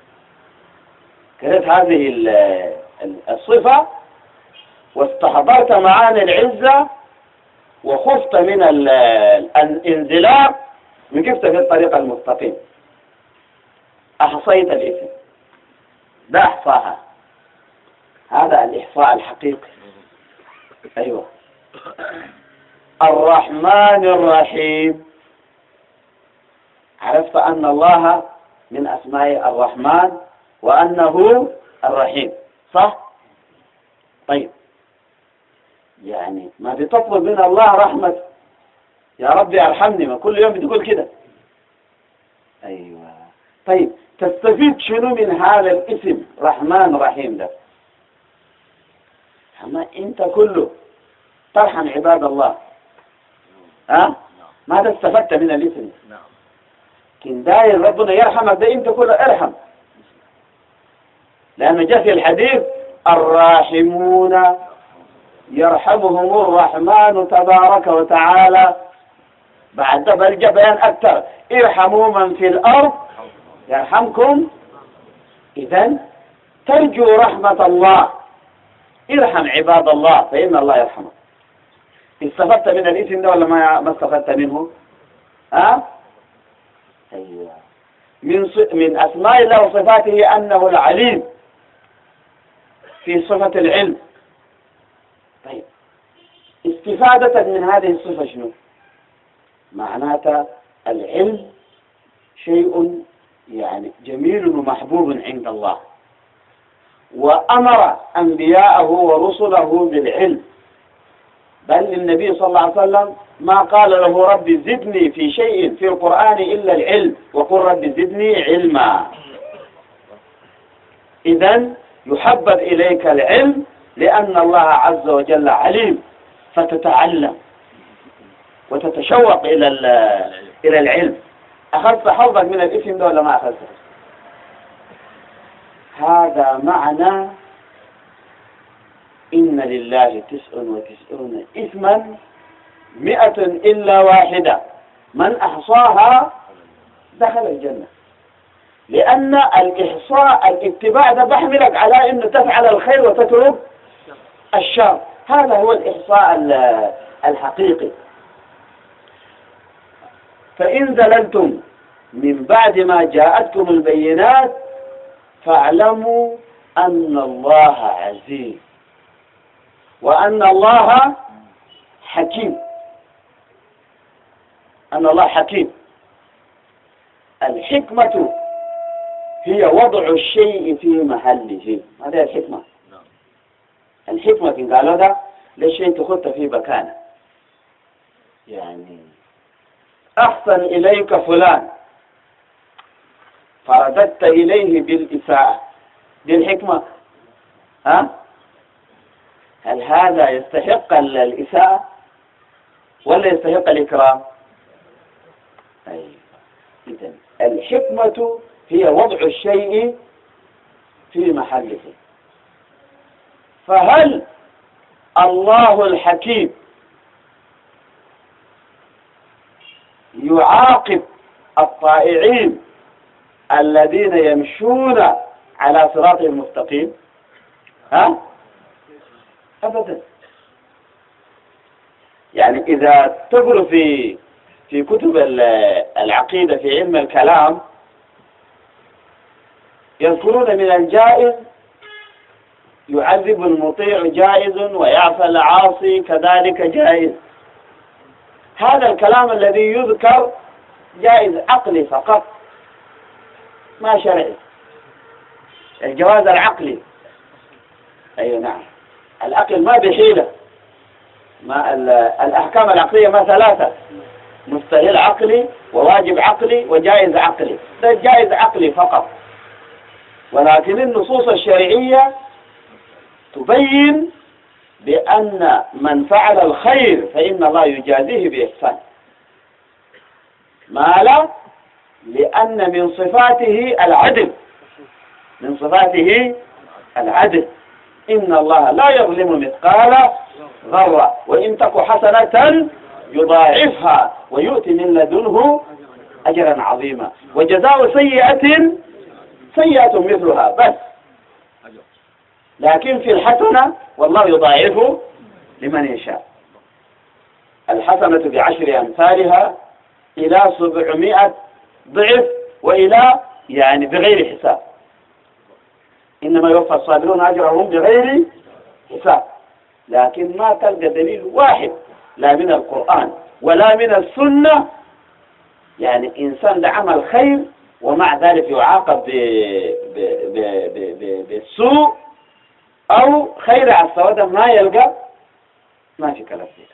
[SPEAKER 1] كانت هذه الصفة واستحضرت معاني العزة وخفت من الانزلاق وقفت في الطريق المستقيم، أحصيت الإثم، ده أحصاها، هذا الإحصاء الحقيقي. أيوة. الرحمن الرحيم، عرفت أن الله من أسماء الرحمن وأنه الرحيم، صح؟ طيب، يعني ما بتطلب من الله رحمة يا ربي ارحمني، ما كل يوم بتقول كده. أيوة. طيب تستفيد شنو من هذا الاسم رحمن رحيم ده؟ أما أنت كله ترحم عباد الله، ها؟ ماذا استفدت من الاسم؟ لكن داير ربنا يرحمك ده انت كله ارحم، لأنه جاء في الحديث الراحمون يرحمهم الرحمن تبارك وتعالى. بعد ده بلجأ بيان أكثر، ارحموا من في الأرض يرحمكم. إذن ترجو رحمة الله، ارحم عباد الله فإن الله يرحمك. استفدت من الاسم ده ولا ما ما استفدت منه؟ ها؟ أيوة. من من أسماء الله وصفاته أنه العليم في صفة العلم. طيب استفادة من هذه الصفة شنو؟ معناتها العلم شيء يعني جميل ومحبوب عند الله، وأمر أنبياءه ورسله بالعلم، بل النبي صلى الله عليه وسلم ما قال له رب زدني في شيء في القرآن إلا العلم، وقل رب زدني علما. إذن يحبب إليك العلم لأن الله عز وجل عليم، فتتعلم وتتشوق إلى إلى العلم. أخذت حظك من الاسم ده ولا ما أخذته؟ هذا معنى إن لله تسع وتسعون اسما مئة إلا واحدة من أحصاها دخل الجنة. لأن الإحصاء الاتباع ده بحملك على أنه تفعل الخير وتترك الشر، هذا هو الإحصاء الحقيقي. فإن زللتم من بعد ما جاءتكم البينات فاعلموا أن الله عزيز وأن الله حكيم. أن الله حكيم. الحكمة هي وضع الشيء في محله، هذه الحكمة. الحكمة إن قالوا ده للشيء تخط في مكانه. يعني أحسن إليك فلان فرددت إليه بالإساءة، دي الحكمة. ها؟ هل هذا يستحق الإساءة ولا يستحق الإكرام؟ أي إذن الحكمة هي وضع الشيء في محله. فهل الله الحكيم يعاقب الطائعين الذين يمشون على صراط المستقيم؟ ها؟ أبدا. يعني إذا تقرأ في في كتب العقيدة في علم الكلام يذكرون من الجائز يعذب المطيع جائز ويعفى العاصي كذلك جائز. هذا الكلام الذي يذكر جائز عقلي فقط ما شرعي، الجواز العقلي. أي نعم، العقل ما بحيلة. ما الأحكام العقلية ما ثلاثة: مستحيل عقلي وواجب عقلي وجائز عقلي. ده جائز عقلي فقط، ولكن النصوص الشرعية تبين بأن من فعل الخير فإن الله يجازيه بإحسان. ما لا؟ لأن من صفاته العدل، من صفاته العدل. إن الله لا يظلم مثقال ذرة وإن تك حسنة يضاعفها ويؤتي من لدنه أجرا عظيما. وجزاء سيئة سيئة مثلها بس، لكن في الحسنة والله يضاعف لمن يشاء. الحسنة بعشر أمثالها إلى سبعمائة ضعف وإلى يعني بغير حساب. إنما يوفى الصابرون أجرهم بغير حساب. لكن ما تلقى دليل واحد لا من القرآن ولا من السنة يعني إنسان لعمل خير ومع ذلك يعاقب بالسوء أو خير على السوداء ما يلقى. ما في كلام فيه.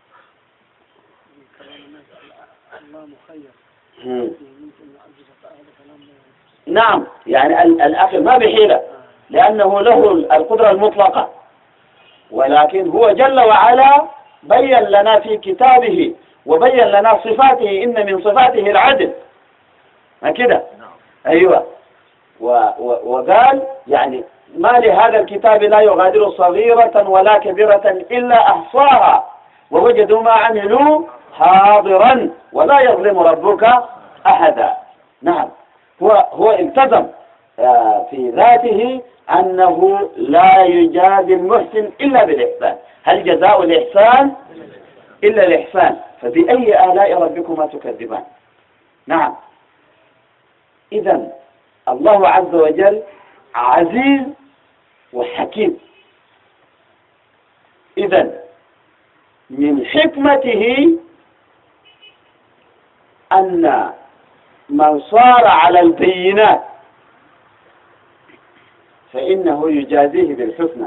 [SPEAKER 1] نعم، يعني الأخير ما بحيلة لأنه له القدرة المطلقة، ولكن هو جل وعلا بين لنا في كتابه وبين لنا صفاته. إن من صفاته العدل، ما كده؟ أيوة. و و وقال يعني ما لهذا الكتاب لا يغادر صغيرة ولا كبيرة إلا أحصاها ووجدوا ما عملوا حاضرا ولا يظلم ربك أحدا. نعم، هو هو التزم في ذاته أنه لا يجازي المحسن إلا بالإحسان. هل جزاء الإحسان إلا الإحسان؟ فبأي آلاء ربكما تكذبان؟ نعم. إذن الله عز وجل عزيز وحكيم. إذن من حكمته أن من صار على البينات فإنه يجازيه بالحسنى،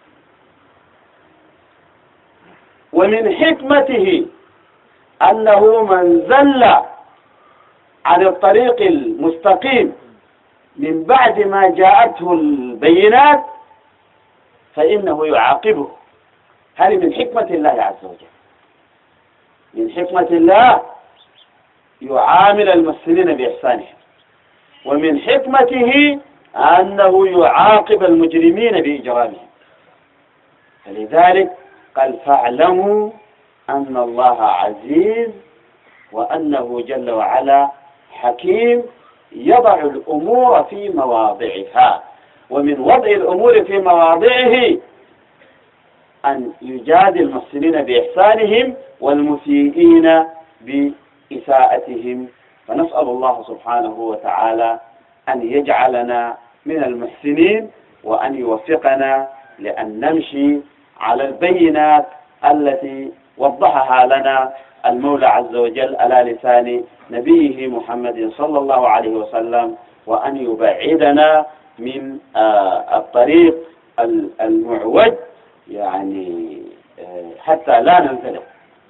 [SPEAKER 1] ومن حكمته أنه من زل عن الطريق المستقيم من بعد ما جاءته البينات فإنه يعاقبه. هذه من حكمة الله عز وجل. من حكمة الله يعامل المسلمين بإحسانهم، ومن حكمته أنه يعاقب المجرمين بإجرامهم. فلذلك قال فاعلموا أن الله عزيز وأنه جل وعلا حكيم يضع الأمور في مواضعها. ومن وضع الأمور في مواضعه أن يجازي المحسنين بإحسانهم والمسيئين بإساءتهم. فنسأل الله سبحانه وتعالى أن يجعلنا من المحسنين وأن يوفقنا لأن نمشي على البينات التي وضحها لنا المولى عز وجل على لسان نبيه محمد صلى الله عليه وسلم، وأن يبعدنا من الطريق المعوج يعني حتى لا ننزلق.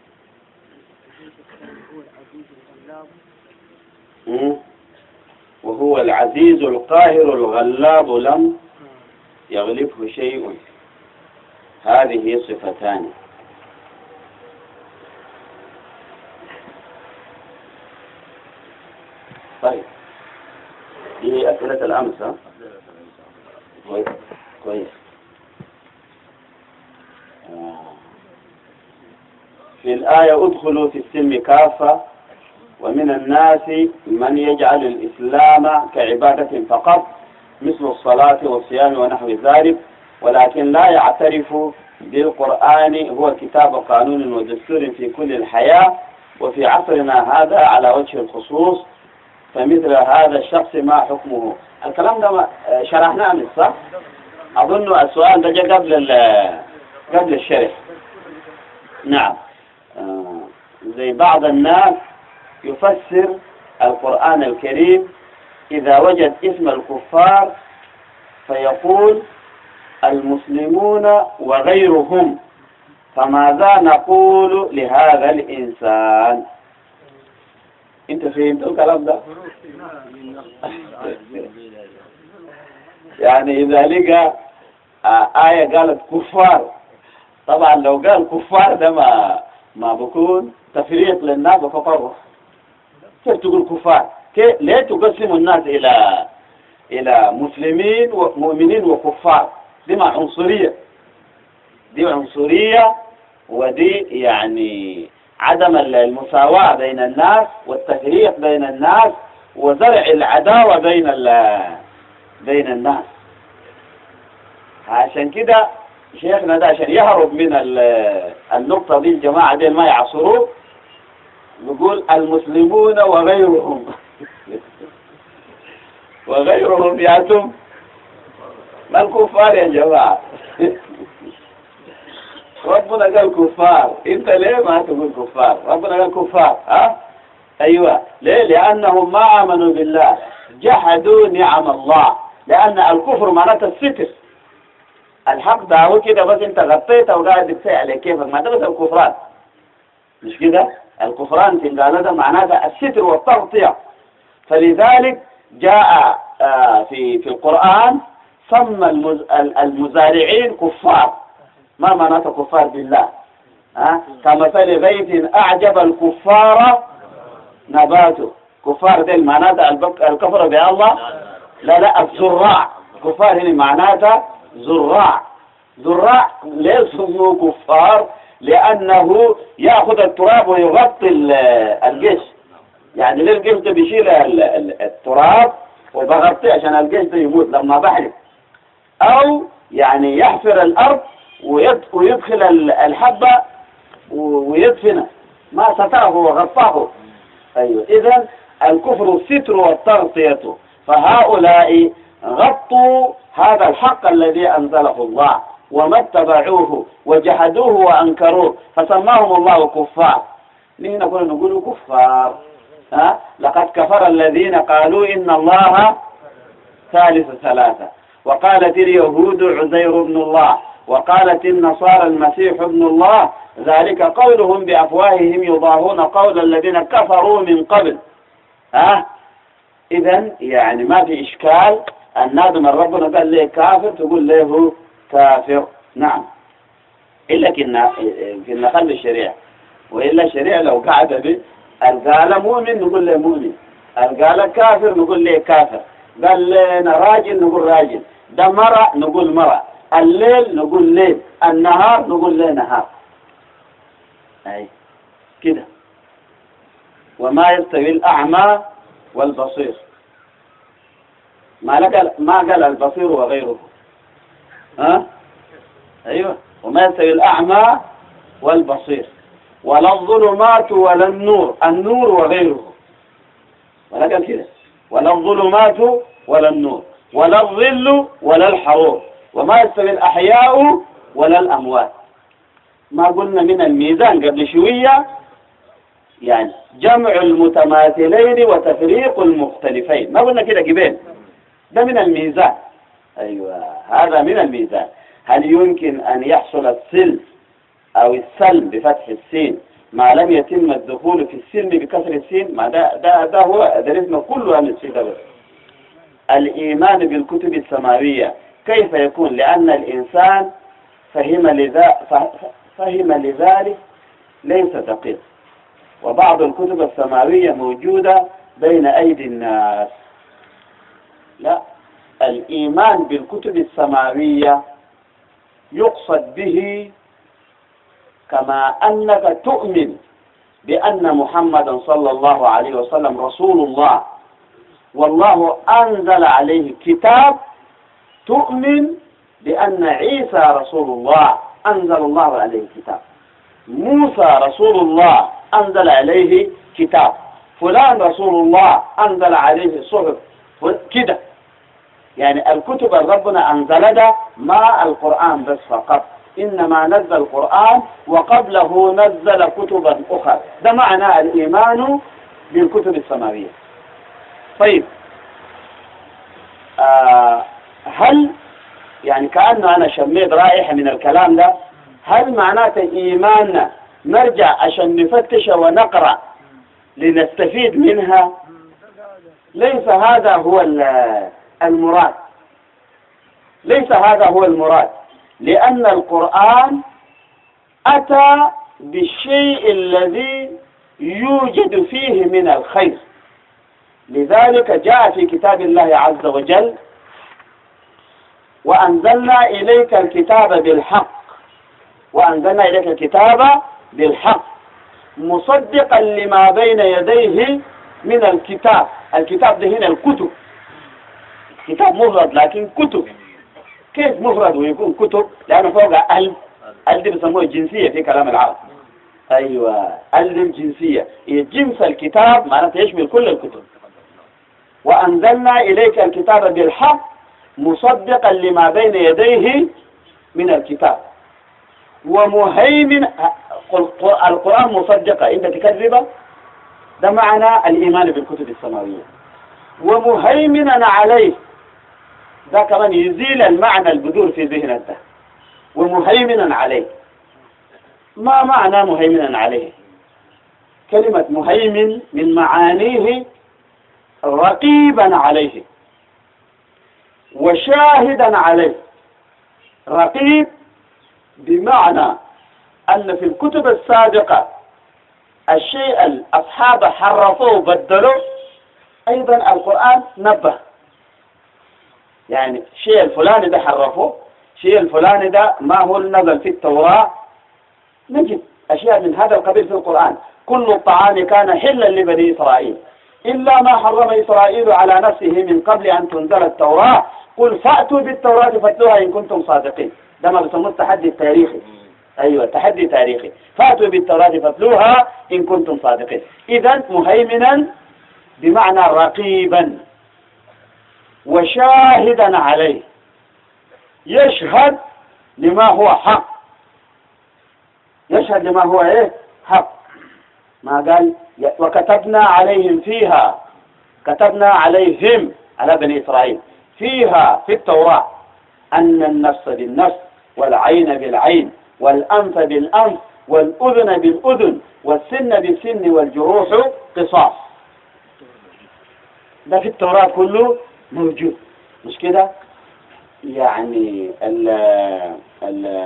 [SPEAKER 1] وهو العزيز القاهر الغلاب لم يغلبه شيء. هذه صفتان. طيب، دي أسئلة الأمس. ها كويس كويس. في الآية ادخلوا في السلم كافة، ومن الناس من يجعل الإسلام كعبادة فقط مثل الصلاة والصيام ونحو ذلك، ولكن لا يعترف بالقرآن هو كتاب قانون ودستور في كل الحياة وفي عصرنا هذا على وجه الخصوص، فمثل هذا الشخص ما حكمه؟ الكلام ده شرحناه من صح؟ أظن السؤال ده جاء قبل قبل الشرح. نعم. آه زي بعض الناس يفسر القرآن الكريم إذا وجد اسم الكفار فيقول المسلمون وغيرهم، فماذا نقول لهذا الإنسان؟ انت فهمت الكلام ده؟ يعني إذا لقى آية قالت كفار، طبعا لو قال كفار ده ما ما بكون تفريق للناس وتطرف. كيف تقول كفار؟ كيف ليه تقسم الناس إلى إلى مسلمين ومؤمنين وكفار؟ دي ما عنصرية، دي عنصرية، ودي يعني عدم المساواة بين الناس والتفريق بين الناس وزرع العداوة بين بين الناس. عشان كده شيخنا ده عشان يهرب من النقطة دي الجماعة دي ما يعصروه يقول المسلمون وغيرهم. وغيرهم ياتم ما الكفار يا جماعة؟ ربنا قال كفار، انت ليه ما تقول كفار؟ ربنا قال كفار. ها ايوه، ليه؟ لانهم ما امنوا بالله، جحدوا نعم الله. لان الكفر معناته الستر. الحق ده هو كده بس انت غطيته وقاعد تسعي على كيفك، ما ده بس الكفران، مش كده؟ الكفران في هذا معناه الستر والتغطية. فلذلك جاء في في القرآن سمى المزارعين كفار. ما معناته كفار بالله؟ ها كمثل غيث أعجب الكفار نباته كفار دي معناتها الكفر بالله؟ لا لا، الزراع. كفار هنا معناتها زراع. زراع ليه سموه كفار؟ لأنه يأخذ التراب ويغطي الجيش. يعني ليه الجيش ده بيشيل التراب وبغطيه عشان الجيش ده يموت لما بحرق، أو يعني يحفر الأرض ويدخل الحبة ويدفنه، ما ستره وغطاه. أيوة، إذن الكفر الستر والتغطية، فهؤلاء غطوا هذا الحق الذي أنزله الله وما اتبعوه وجحدوه وأنكروه فسماهم الله كفار. ليه نقول نقول كفار؟ ها؟ لقد كفر الذين قالوا إن الله ثالث ثلاثة، وقالت اليهود عزير ابن الله، وقالت النصارى المسيح ابن الله، ذلك قولهم بأفواههم يضاهون قول الذين كفروا من قبل. ها؟ إذن يعني ما في إشكال أن نادم ربنا قال ليه كافر تقول له كافر. نعم، إلا كنا كنا خلي الشريعة، وإلا الشريعة لو قعد به قال مؤمن نقول له مؤمن، قال كافر نقول له كافر، قال لنا راجل نقول راجل، ده مرأة نقول مرأة، الليل نقول ليل، النهار نقول له نهار. أي كده. وما يستوي الأعمى والبصير، ما قال ما قال البصير وغيره. ها؟ أيوة، وما يستوي الأعمى والبصير ولا الظلمات ولا النور، النور وغيره، ولا قال كده، ولا الظلمات ولا النور ولا الظل ولا الحرور، وما يستوي الأحياء ولا الأموات. ما قلنا من الميزان قبل شوية يعني جمع المتماثلين وتفريق المختلفين، ما قلنا كده قبل؟ ده من الميزان. أيوة، هذا من الميزان. هل يمكن أن يحصل السلم أو السلم بفتح السين ما لم يتم الدخول في السلم بكسر السين؟ ما ده ده ده هو درسنا كله عن السلم. الإيمان بالكتب السماوية كيف يكون؟ لأن الإنسان فهم لذا فهم لذلك ليس دقيق، وبعض الكتب السماوية موجودة بين أيدي الناس. لا، الإيمان بالكتب السماوية يقصد به كما أنك تؤمن بأن محمدا صلى الله عليه وسلم رسول الله والله أنزل عليه كتاب، تؤمن بأن عيسى رسول الله أنزل الله عليه كتاب، موسى رسول الله أنزل عليه كتاب، فلان رسول الله أنزل عليه صحف كده. يعني الكتب اللي ربنا أنزلها ما القرآن بس فقط، إنما نزل القرآن وقبله نزل كتبا أخرى. ده معنى الإيمان بالكتب السماوية. طيب، آه هل يعني كأنه أنا شميت رائحة من الكلام ده، هل معناته إيماننا نرجع عشان نفتش ونقرأ لنستفيد منها؟ ليس هذا هو المراد، ليس هذا هو المراد، لأن القرآن أتى بالشيء الذي يوجد فيه من الخير، لذلك جاء في كتاب الله عز وجل: وأنزلنا إليك الكتاب بالحق، وأنزلنا إليك الكتاب بالحق مصدقا لما بين يديه من الكتاب. الكتاب ده هنا الكتب، كتاب مفرد لكن كتب. كيف مفرد ويكون كتب؟ لأنه فوق ال ال دي بيسموها الجنسية في كلام العرب. أيوة، ال دي الجنسية، جنس الكتاب معناته يشمل كل الكتب. وأنزلنا إليك الكتاب بالحق مصدقا لما بين يديه من الكتاب ومهيمن. القرآن مصدقة، أنت تكذبه، ده معنى الإيمان بالكتب السماوية. ومهيمنا عليه، ده كمان يزيل المعنى البذور في ذهنك ده. ومهيمنا عليه، ما معنى مهيمنا عليه؟ كلمة مهيمن من معانيه رقيبا عليه وشاهدا عليه. رقيب بمعنى أن في الكتب السابقة الشيء الأصحاب حرفوه وبدلوا أيضا القرآن نبه، يعني الشيء الفلاني ده حرفه، الشيء الفلاني ده ما هو نزل في التوراة. نجد أشياء من هذا القبيل في القرآن. كل الطعام كان حلا لبني إسرائيل إلا ما حرم إسرائيل على نفسه من قبل أن تنزل التوراة، قل فأتوا بالتوراة فاتلوها إن كنتم صادقين. ده ما بيسموه التحدي التاريخي. أيوة، تحدي تاريخي. فأتوا بالتوراة فاتلوها إن كنتم صادقين. إذن مهيمنا بمعنى رقيبا وشاهدا عليه، يشهد لما هو حق، يشهد لما هو إيه؟ حق. ما قال وكتبنا عليهم فيها، كتبنا عليهم على بني إسرائيل فيها في التوراة أن النفس بالنفس والعين بالعين والأنف بالأنف والأذن بالأذن والسن بالسن والجروح قصاص. ده في التوراة كله موجود، مش كده؟ يعني ال ال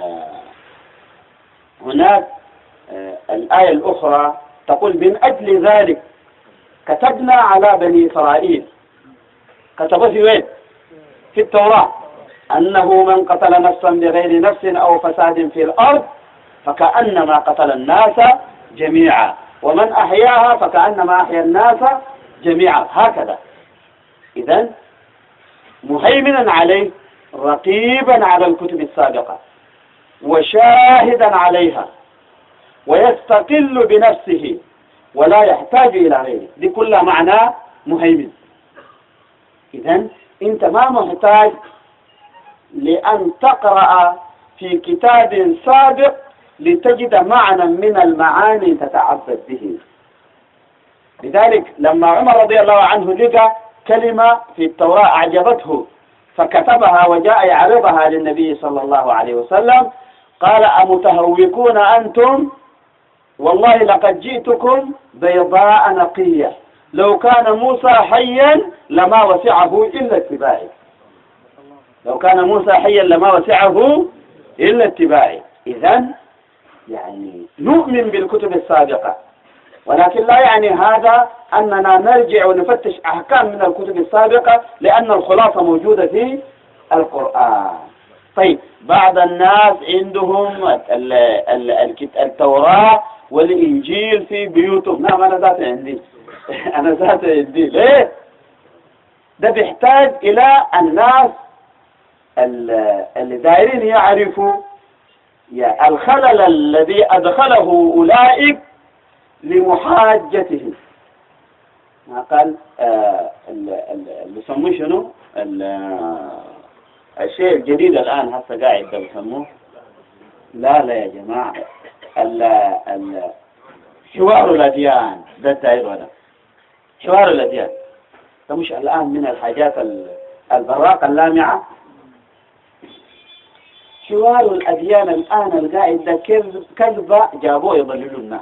[SPEAKER 1] هناك الآية الأخرى تقول من أجل ذلك كتبنا على بني إسرائيل. كتبه في وين؟ في التوراة أنه من قتل نفسا بغير نفس أو فساد في الأرض فكأنما قتل الناس جميعا ومن أحياها فكأنما أحيا الناس جميعا، هكذا. إذن مهيمنا عليه، رقيبا على الكتب السابقة وشاهدا عليها ويستقل بنفسه ولا يحتاج إلى غيره. دي كلها معنى مهيمن. إذن أنت ما محتاج لأن تقرأ في كتاب سابق لتجد معنى من المعاني تتعبد به. لذلك لما عمر رضي الله عنه لقى كلمة في التوراة أعجبته فكتبها وجاء يعرضها للنبي صلى الله عليه وسلم، قال أمتهوكون أنتم؟ والله لقد جئتكم بيضاء نقية، لو كان موسى حيا لما وسعه إلا اتباعي. لو كان موسى حيا لما وسعه إلا اتباعي. إذن يعني نؤمن بالكتب السابقة، ولكن لا يعني هذا أننا نرجع ونفتش أحكام من الكتب السابقة، لأن الخلاصة موجودة في القرآن. طيب، بعض الناس عندهم التوراة والإنجيل في بيوتهم. نعم، أنا ذاتي عندي أنا ذاتي عندي. ليه؟ ده بيحتاج إلى الناس اللي دايرين يعرفوا الخلل الذي أدخله أولئك لمحاجته. ما قال آه اللي يسموه شنو الشيء الجديد الآن هسه قاعد ده بيسموه، لا لا يا جماعة، ال ال حوار الأديان. ده الدائر هذا حوار الأديان، ده مش الآن من الحاجات البراقة اللامعة. حوار الأديان الآن القاعد ده كذب، كذبة جابوه يضللوا الناس.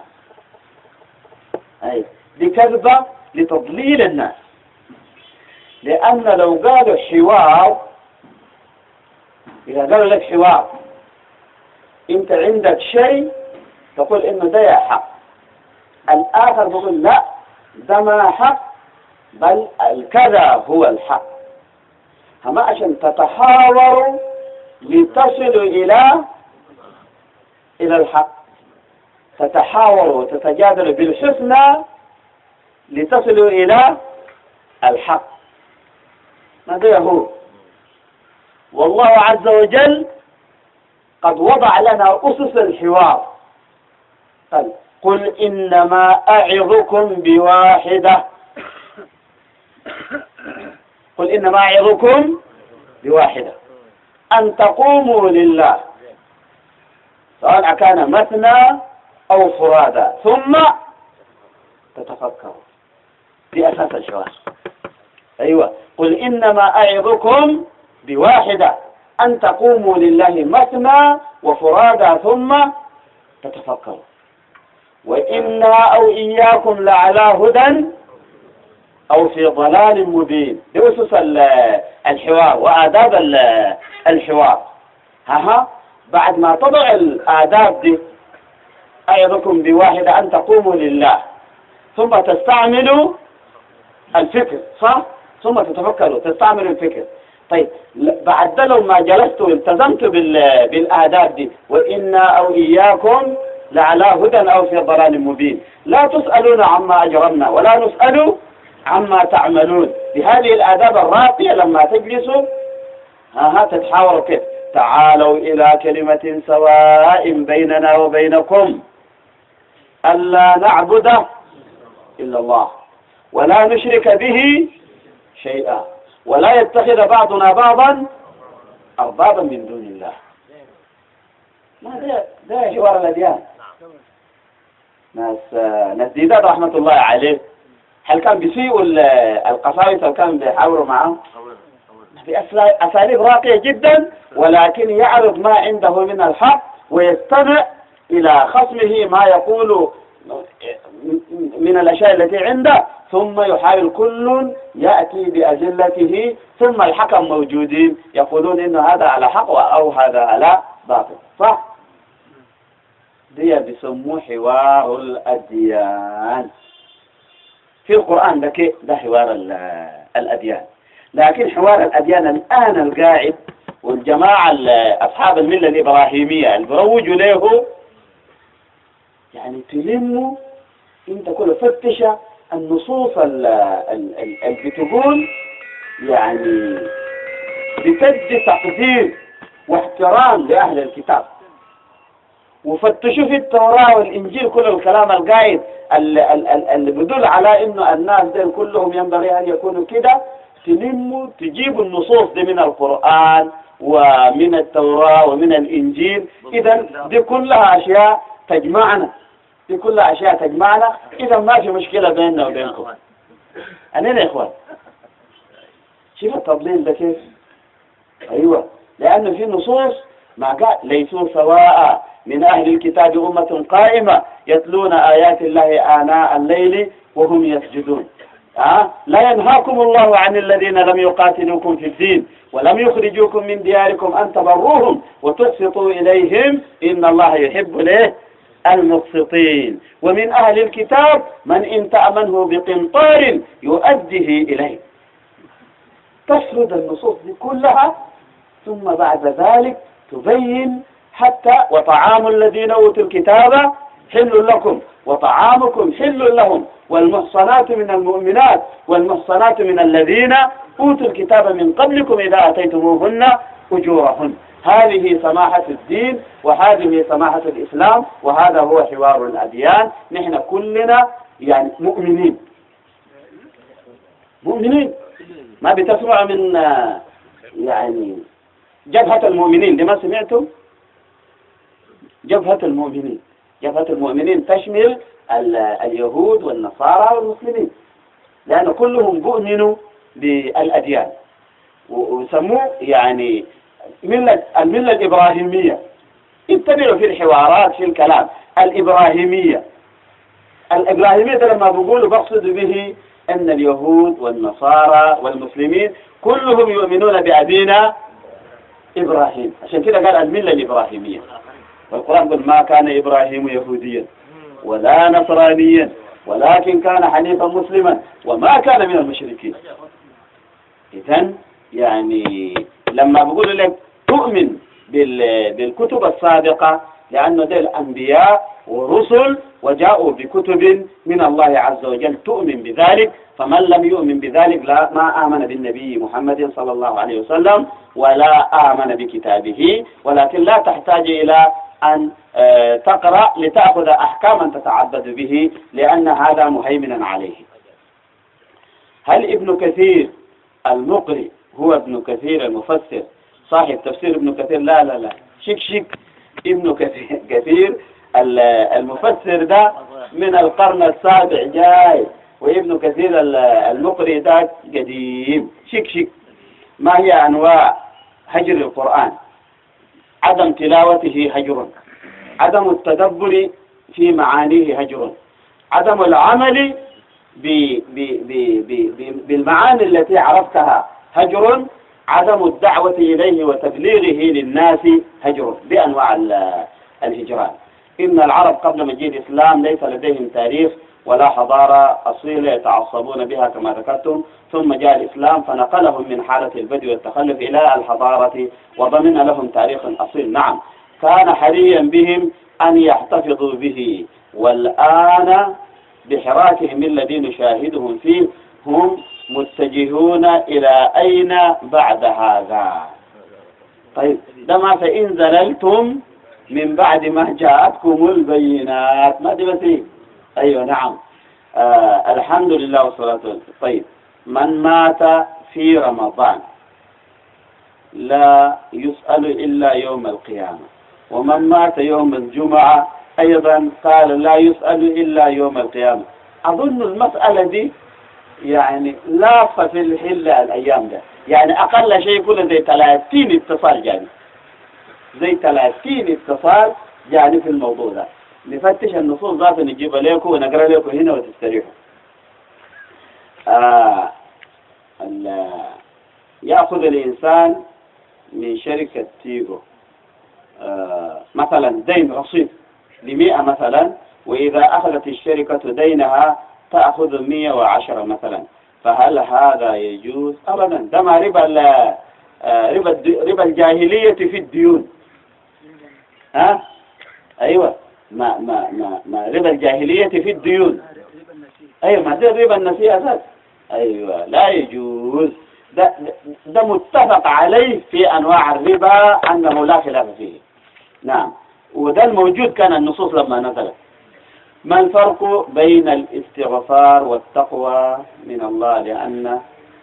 [SPEAKER 1] أي دي كذبة لتضليل الناس، لأن لو قالوا حوار، إذا قالوا لك حوار أنت عندك شيء تقول إنه ده يا حق، الآخر بيقول لا ده ما حق بل الكذا هو الحق. هما عشان تتحاوروا لتصلوا إلى إلى الحق، تتحاوروا وتتجادلوا بالحسنى لتصلوا إلى الحق. ماذا هو؟ والله عز وجل قد وضع لنا أسس الحوار. قال قل إنما أعظكم بواحدة، قل إنما أعظكم بواحدة أن تقوموا لله سواء كان مثنى أو فرادى ثم تتفكروا. دي أساس الحوار. أيوة، قل إنما أعظكم بواحدة أن تقوموا لله مثنى وفرادى ثم تتفكروا وإنا أو إياكم لعلى هدى أو في ضلال مبين. دي أسس الحوار وآداب الحوار. ها بعد ما تضع الآداب دي، أعظكم بواحدة أن تقوموا لله ثم تستعملوا الفكر صح؟ ثم تتفكر وتستعمل الفكر. طيب بعد ده لو ما جلست والتزمت بالآداب دي، وإنا أو إياكم لعلى هدى أو في ضلال مبين، لا تسألون عما أجرمنا ولا نسأل عما تعملون. بهذه الآداب الراقية لما تجلسوا ها تتحاوروا كيف؟ تعالوا إلى كلمة سواء بيننا وبينكم ألا نعبد إلا الله ولا نشرك به شيئا ولا يتخذ بعضنا بعضا أربابا من دون الله. ما ده ده حوار الأديان. ناس ناس ديدات رحمة الله عليه، هل كان بيسيئوا القصائد أو كان بيحاوروا معه بأساليب راقية جدا، ولكن يعرض ما عنده من الحق ويستمع إلى خصمه ما يقول من الأشياء التي عنده، ثم يحاول كل يأتي بأدلته، ثم الحكم موجودين يقولون إنه هذا على حق أو هذا على باطل. صح؟ دي بيسموه حوار الأديان في القرآن. ده كي ده حوار الأديان. لكن حوار الأديان الآن القاعد والجماعة أصحاب الملة الإبراهيمية اللي بروجوا له، يعني تلموا انت كل فتش النصوص اللي بتقول يعني بتدي تقدير واحترام لأهل الكتاب، وفتشوا في التوراة والإنجيل كل الكلام القايد اللي بدل على إنه الناس دول كلهم ينبغي أن يكونوا كده. تلموا تجيبوا النصوص دي من القرآن ومن التوراة ومن الإنجيل. إذا دي كلها أشياء تجمعنا، دي كلها أشياء تجمعنا. إذا ما في مشكلة بيننا وبينكم. أنين يا إخوان؟ شوف التضليل ده كيف؟ أيوة، لأنه في نصوص ما قال ليسوا سواء من أهل الكتاب أمة قائمة يتلون آيات الله آناء الليل وهم يسجدون. أه؟ لا ينهاكم الله عن الذين لم يقاتلوكم في الدين ولم يخرجوكم من دياركم أن تبروهم وتقسطوا إليهم إن الله يحب له المقسطين. ومن أهل الكتاب من إن تأمنه بقنطار يؤديه إليه. تسرد النصوص دي كلها، ثم بعد ذلك تبين حتى وطعام الذين أوتوا الكتاب حل لكم وطعامكم حل لهم والمحصنات من المؤمنات والمحصنات من الذين أوتوا الكتاب من قبلكم إذا أتيتموهن أجورهن. هذه سماحة الدين وهذه سماحة الإسلام، وهذا هو حوار الأديان. نحن كلنا يعني مؤمنين مؤمنين ما بتسمع من يعني جبهة المؤمنين. لما سمعتم جبهة المؤمنين؟ جبهة المؤمنين تشمل اليهود والنصارى والمسلمين، لأن كلهم بؤمنوا بالأديان وسموه يعني ملة الملة الإبراهيمية. اتبعوا في الحوارات في الكلام الإبراهيمية. الإبراهيمية لما بقولوا بقصد به أن اليهود والنصارى والمسلمين كلهم يؤمنون بأبينا إبراهيم، عشان كده قال الملة الإبراهيمية. والقرآن يقول ما كان إبراهيم يهوديا ولا نصرانيا ولكن كان حنيفا مسلما وما كان من المشركين. إذن يعني لما بقول لك تؤمن بالكتب السابقة، لأنه دي الأنبياء ورسل وجاءوا بكتب من الله عز وجل، تؤمن بذلك. فمن لم يؤمن بذلك لا ما آمن بالنبي محمد صلى الله عليه وسلم ولا آمن بكتابه. ولكن لا تحتاج إلى أن تقرأ لتأخذ أحكاما تتعبد به، لأن هذا مهيمنا عليه. هل ابن كثير المقري هو ابن كثير المفسر صاحب تفسير ابن كثير؟ لا لا لا، شك شك. ابن كثير, كثير المفسر ده من القرن السابع جاي، وابن كثير المقري ده قديم. شك شك. ما هي أنواع هجر القرآن؟ عدم تلاوته هجر، عدم التدبر في معانيه هجر، عدم العمل ب ب ب ب بالمعاني التي عرفتها هجر، عدم الدعوة إليه وتبليغه للناس هجر، بأنواع الهجران. إن العرب قبل مجيء الإسلام ليس لديهم تاريخ ولا حضارة أصيلة يتعصبون بها كما ذكرتم، ثم جاء الإسلام فنقلهم من حالة البدو والتخلف إلى الحضارة وضمن لهم تاريخ أصيل. نعم، كان حريا بهم أن يحتفظوا به، والآن بحراكهم الذي نشاهدهم فيه هم متجهون إلى أين بعد هذا. طيب دما فإن زللتم من بعد ما جاءتكم البينات، ما دي بس. أيوة نعم. آه الحمد لله والصلاة والسلام. طيب من مات في رمضان لا يسأل إلا يوم القيامة، ومن مات يوم الجمعة أيضا قال لا يسأل إلا يوم القيامة. أظن المسألة دي يعني لافة في الحلة الأيام ده، يعني أقل شيء يكون زي ثلاثين اتصال جاني، زي ثلاثين اتصال جاني في الموضوع ده. نفتش النصوص ذات نجيبها لكم ونقرأ لكم هنا وتستريحوا. آه يأخذ الإنسان من شركة تيجو آه مثلا دين رصيد بمئة مثلا، وإذا أخذت الشركة دينها تأخذ مئة وعشرة مثلا، فهل هذا يجوز؟ أبدا، ده ما ربا ربا ربا الجاهلية في الديون. ها أيوة، ما ما ما ما ربا الجاهلية في الديون. أيوة، ما ده ربا النسيئة ذات. أيوة لا يجوز. ده ده متفق عليه في أنواع الربا أنه لا خلاف فيه. نعم، وده الموجود كان النصوص لما نزلت. ما الفرق بين الاستغفار والتقوى من الله؟ لأن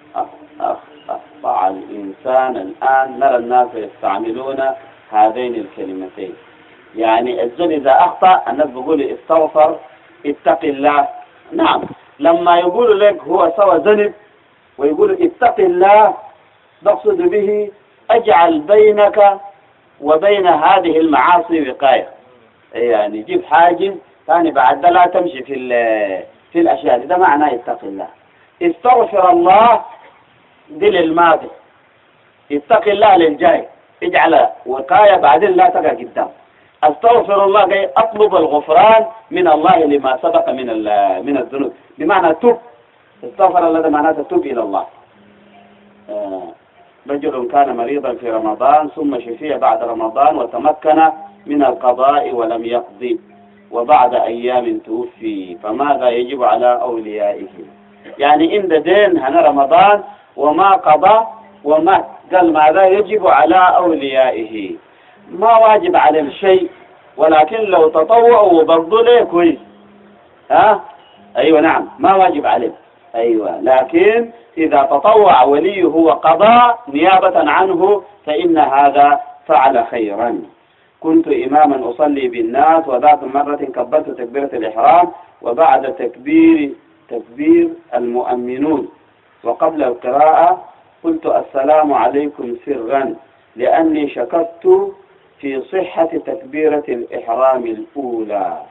[SPEAKER 1] أخطأ الإنسان الآن، نرى الناس يستعملون هذين الكلمتين. يعني الزول إذا أخطأ الناس بيقول استغفر، اتق الله. نعم، لما يقول لك هو سوى ذنب ويقول اتق الله، نقصد به أجعل بينك وبين هذه المعاصي وقاية، يعني جيب حاجز ثاني بعد لا تمشي في في الأشياء دي. ده معناه اتق الله. استغفر الله دي للماضي، اتق الله للجاي، اجعل وقاية بعدين لا تقع قدام. استغفر الله جاي اطلب الغفران من الله لما سبق من من الذنوب، بمعنى توب. استغفر الله ده معناته توب الى الله. آه رجل كان مريضا في رمضان ثم شفي بعد رمضان وتمكن من القضاء ولم يقضي، وبعد ايام توفي، فماذا يجب على اوليائه؟ يعني عند دين هنا رمضان وما قضى ومات، قال ماذا يجب على اوليائه؟ ما واجب عليهم شيء، ولكن لو تطوعوا وبرضوا ليه كويس. ها ايوه نعم، ما واجب عليه. ايوه، لكن اذا تطوع وليه وقضى نيابة عنه فإن هذا فعل خيرا. كنت إماما أصلي بالناس، وذات مرة كبرت تكبيرة الإحرام، وبعد تكبير تكبير المؤمنون وقبل القراءة قلت السلام عليكم سرا، لأني شككت في صحة تكبيرة الإحرام الأولى،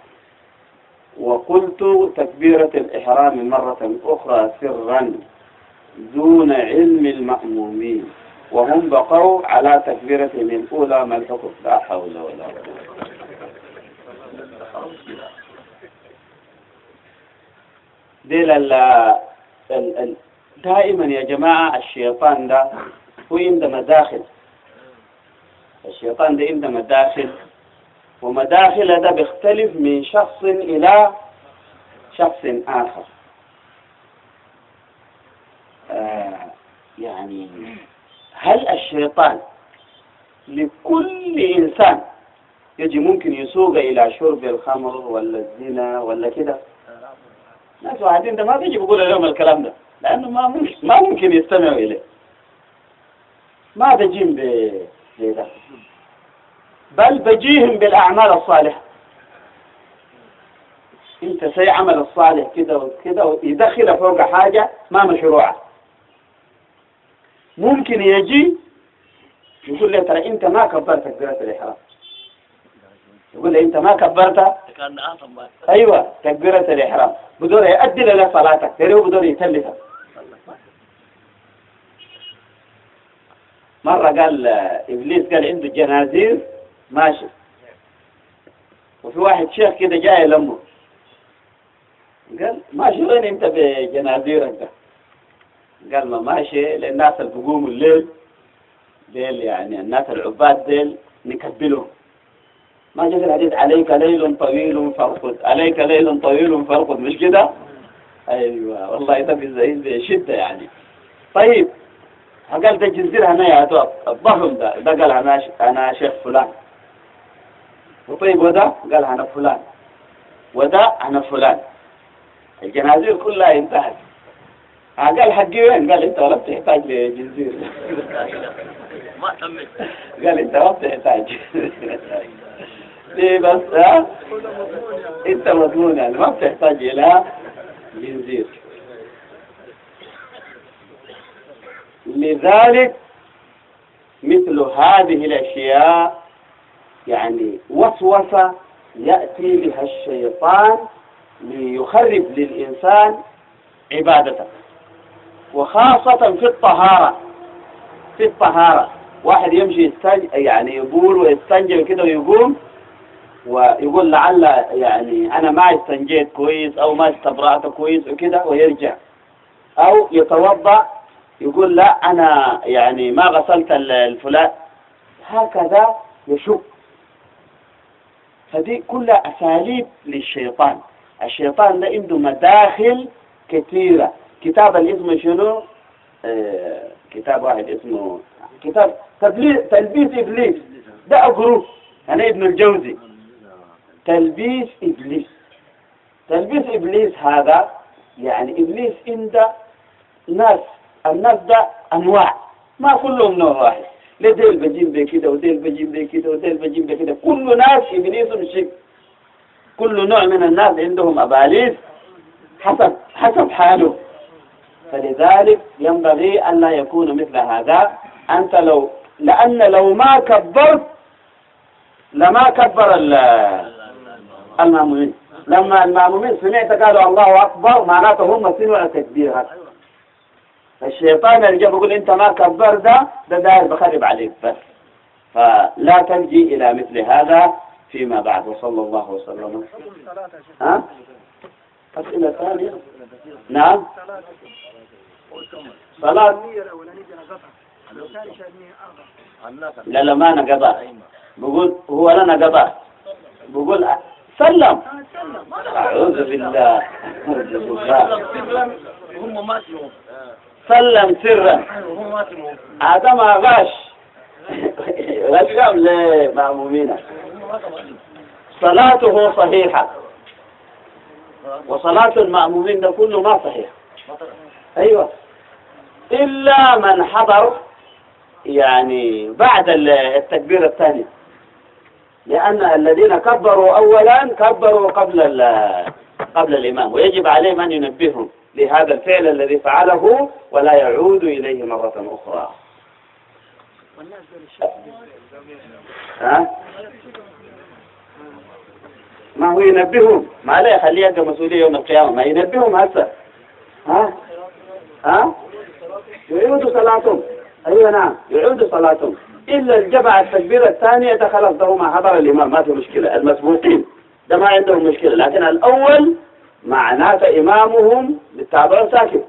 [SPEAKER 1] وقلت تكبيرة الإحرام مرة أخرى سرا دون علم المأمومين، وهم بقوا على تكبيرتهم الأولى. ما الحكم؟ لا حول ولا قوة. ديل ال ال دائما يا جماعة الشيطان ده هو عندما داخل، الشيطان ده عندما داخل، ومداخل ده بيختلف من شخص إلى شخص آخر. آه يعني هل الشيطان لكل إنسان يجي ممكن يسوق إلى شرب الخمر ولا الزنا ولا كده؟ ناس واحدين ده ما بيجي بيقول لهم الكلام ده، لأنه ما ممكن ما ممكن يستمعوا إليه، ما بيجيهم بده، بل بجيهم بالأعمال الصالحة. انت سي عمل الصالح كده وكده ويدخل فوق حاجة ما مشروعة. ممكن يجي يقول لي ترى انت ما كبرت تكبيرة الإحرام، يقول لي انت ما كبرت. ايوه تكبيرة الإحرام بدور يؤدي لك صلاتك، ترى بدور يتلفك. مرة قال إبليس قال عنده جنازير ماشي، وفي واحد شيخ كده جاي لمه، قال ماشي وين انت بجنازيرك ده؟ قال ما ماشي للناس اللي بيقوموا الليل ديل، يعني الناس العباد ديل نكبلهم. ما جاء في الحديث عليك ليل طويل فارقد، عليك ليل طويل فارقد، مش كده؟ ايوه والله ده بشده يعني. طيب قال ده الجزيرة هنا يا توب الضخم ده، ده قال انا انا شيخ فلان. وطيب وده قال انا فلان، وده انا فلان. الجنازير كلها انتهت. قال حقي وين؟ قال انت ولا بتحتاج لجنزير.
[SPEAKER 2] ما تمت.
[SPEAKER 1] قال انت ما بتحتاج. ليه بس؟ ها انت مضمون يعني ما بتحتاج الى جنزير. لذلك مثل هذه الاشياء يعني وسوسة يأتي بها الشيطان ليخرب للإنسان عبادته، وخاصة في الطهارة. في الطهارة واحد يمشي يستنج يعني يقول ويستنجل كده ويقوم ويقول لعل يعني أنا ما استنجيت كويس أو ما استبرأت كويس وكده ويرجع، أو يتوضأ يقول لا أنا يعني ما غسلت الفلان، هكذا يشك. فدي كلها أساليب للشيطان. الشيطان ده عنده مداخل كثيرة. كتاب الاسم شنو؟ آه كتاب واحد اسمه كتاب تلبيس إبليس، ده أقروه أنا ابن الجوزي. تلبيس إبليس. تلبيس إبليس هذا يعني إبليس عنده ناس، الناس ده أنواع، ما كلهم نوع واحد. لديل بجيب بكده وديل بجيب بكده وديل بجيب بكده، كل ناس إبليس مشيك. كل نوع من الناس عندهم أباليس حسب حسب حاله. فلذلك ينبغي أن لا يكون مثل هذا. أنت لو لأن لو ما كبرت لما كبر المأمومين. لما المأمومين سمعت قالوا الله أكبر معناته هم سمعوا التكبير هذا. الشيطان اللي جاب يقول أنت ما كبر ده ده داير بخرب عليك بس. فلا تلجي إلى مثل هذا فيما بعد. وصلى الله وسلم. ها؟ أسئلة ثانية؟ نعم. صلاة. لا لا ما نقضى. بقول هو لا نقضى. بقول سلم. أعوذ بالله.
[SPEAKER 2] هم ما اسمهم.
[SPEAKER 1] سلم سرا.
[SPEAKER 2] هم ما اسمهم.
[SPEAKER 1] هذا ما غش. غشام لمأمومين. صلاته صحيحة، وصلاة المأمومين ده كله ما صحيح. أيوة، إلا من حضر يعني بعد التكبير الثاني، لأن الذين كبروا أولا كبروا قبل قبل الإمام، ويجب عليهم أن ينبههم لهذا الفعل الذي فعله ولا يعود إليه مرة أخرى. ها؟ ما هو ينبههم، ما لا يخليه يلقى مسؤولية يوم القيامة، ما ينبههم هسه. ها؟ ها؟ يعودوا صلاتهم. أيوة نعم يعودوا صلاتهم، إلا الجماعة التكبيرة الثانية دخل ده ما حضر الإمام ما في مشكلة. المسبوقين ده ما عندهم مشكلة، لكن الأول معناته إمامهم بالتابع ساكت.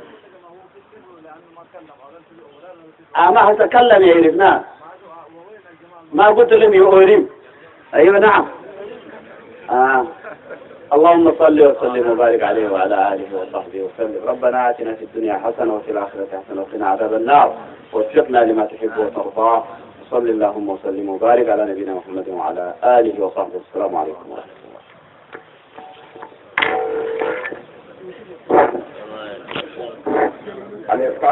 [SPEAKER 1] آه ما هتكلم يعرفناه، ما قلت لهم يؤرم. أيوة نعم. آه. اللهم صل وسلم وبارك عليه وعلى آله وصحبه وسلم. ربنا آتنا في الدنيا حسنة وفي الآخرة حسنة وقنا عذاب النار، ووفقنا لما تحب وترضى. صل اللهم وسلم وبارك على نبينا محمد وعلى آله وصحبه. السلام عليكم ورحمة الله.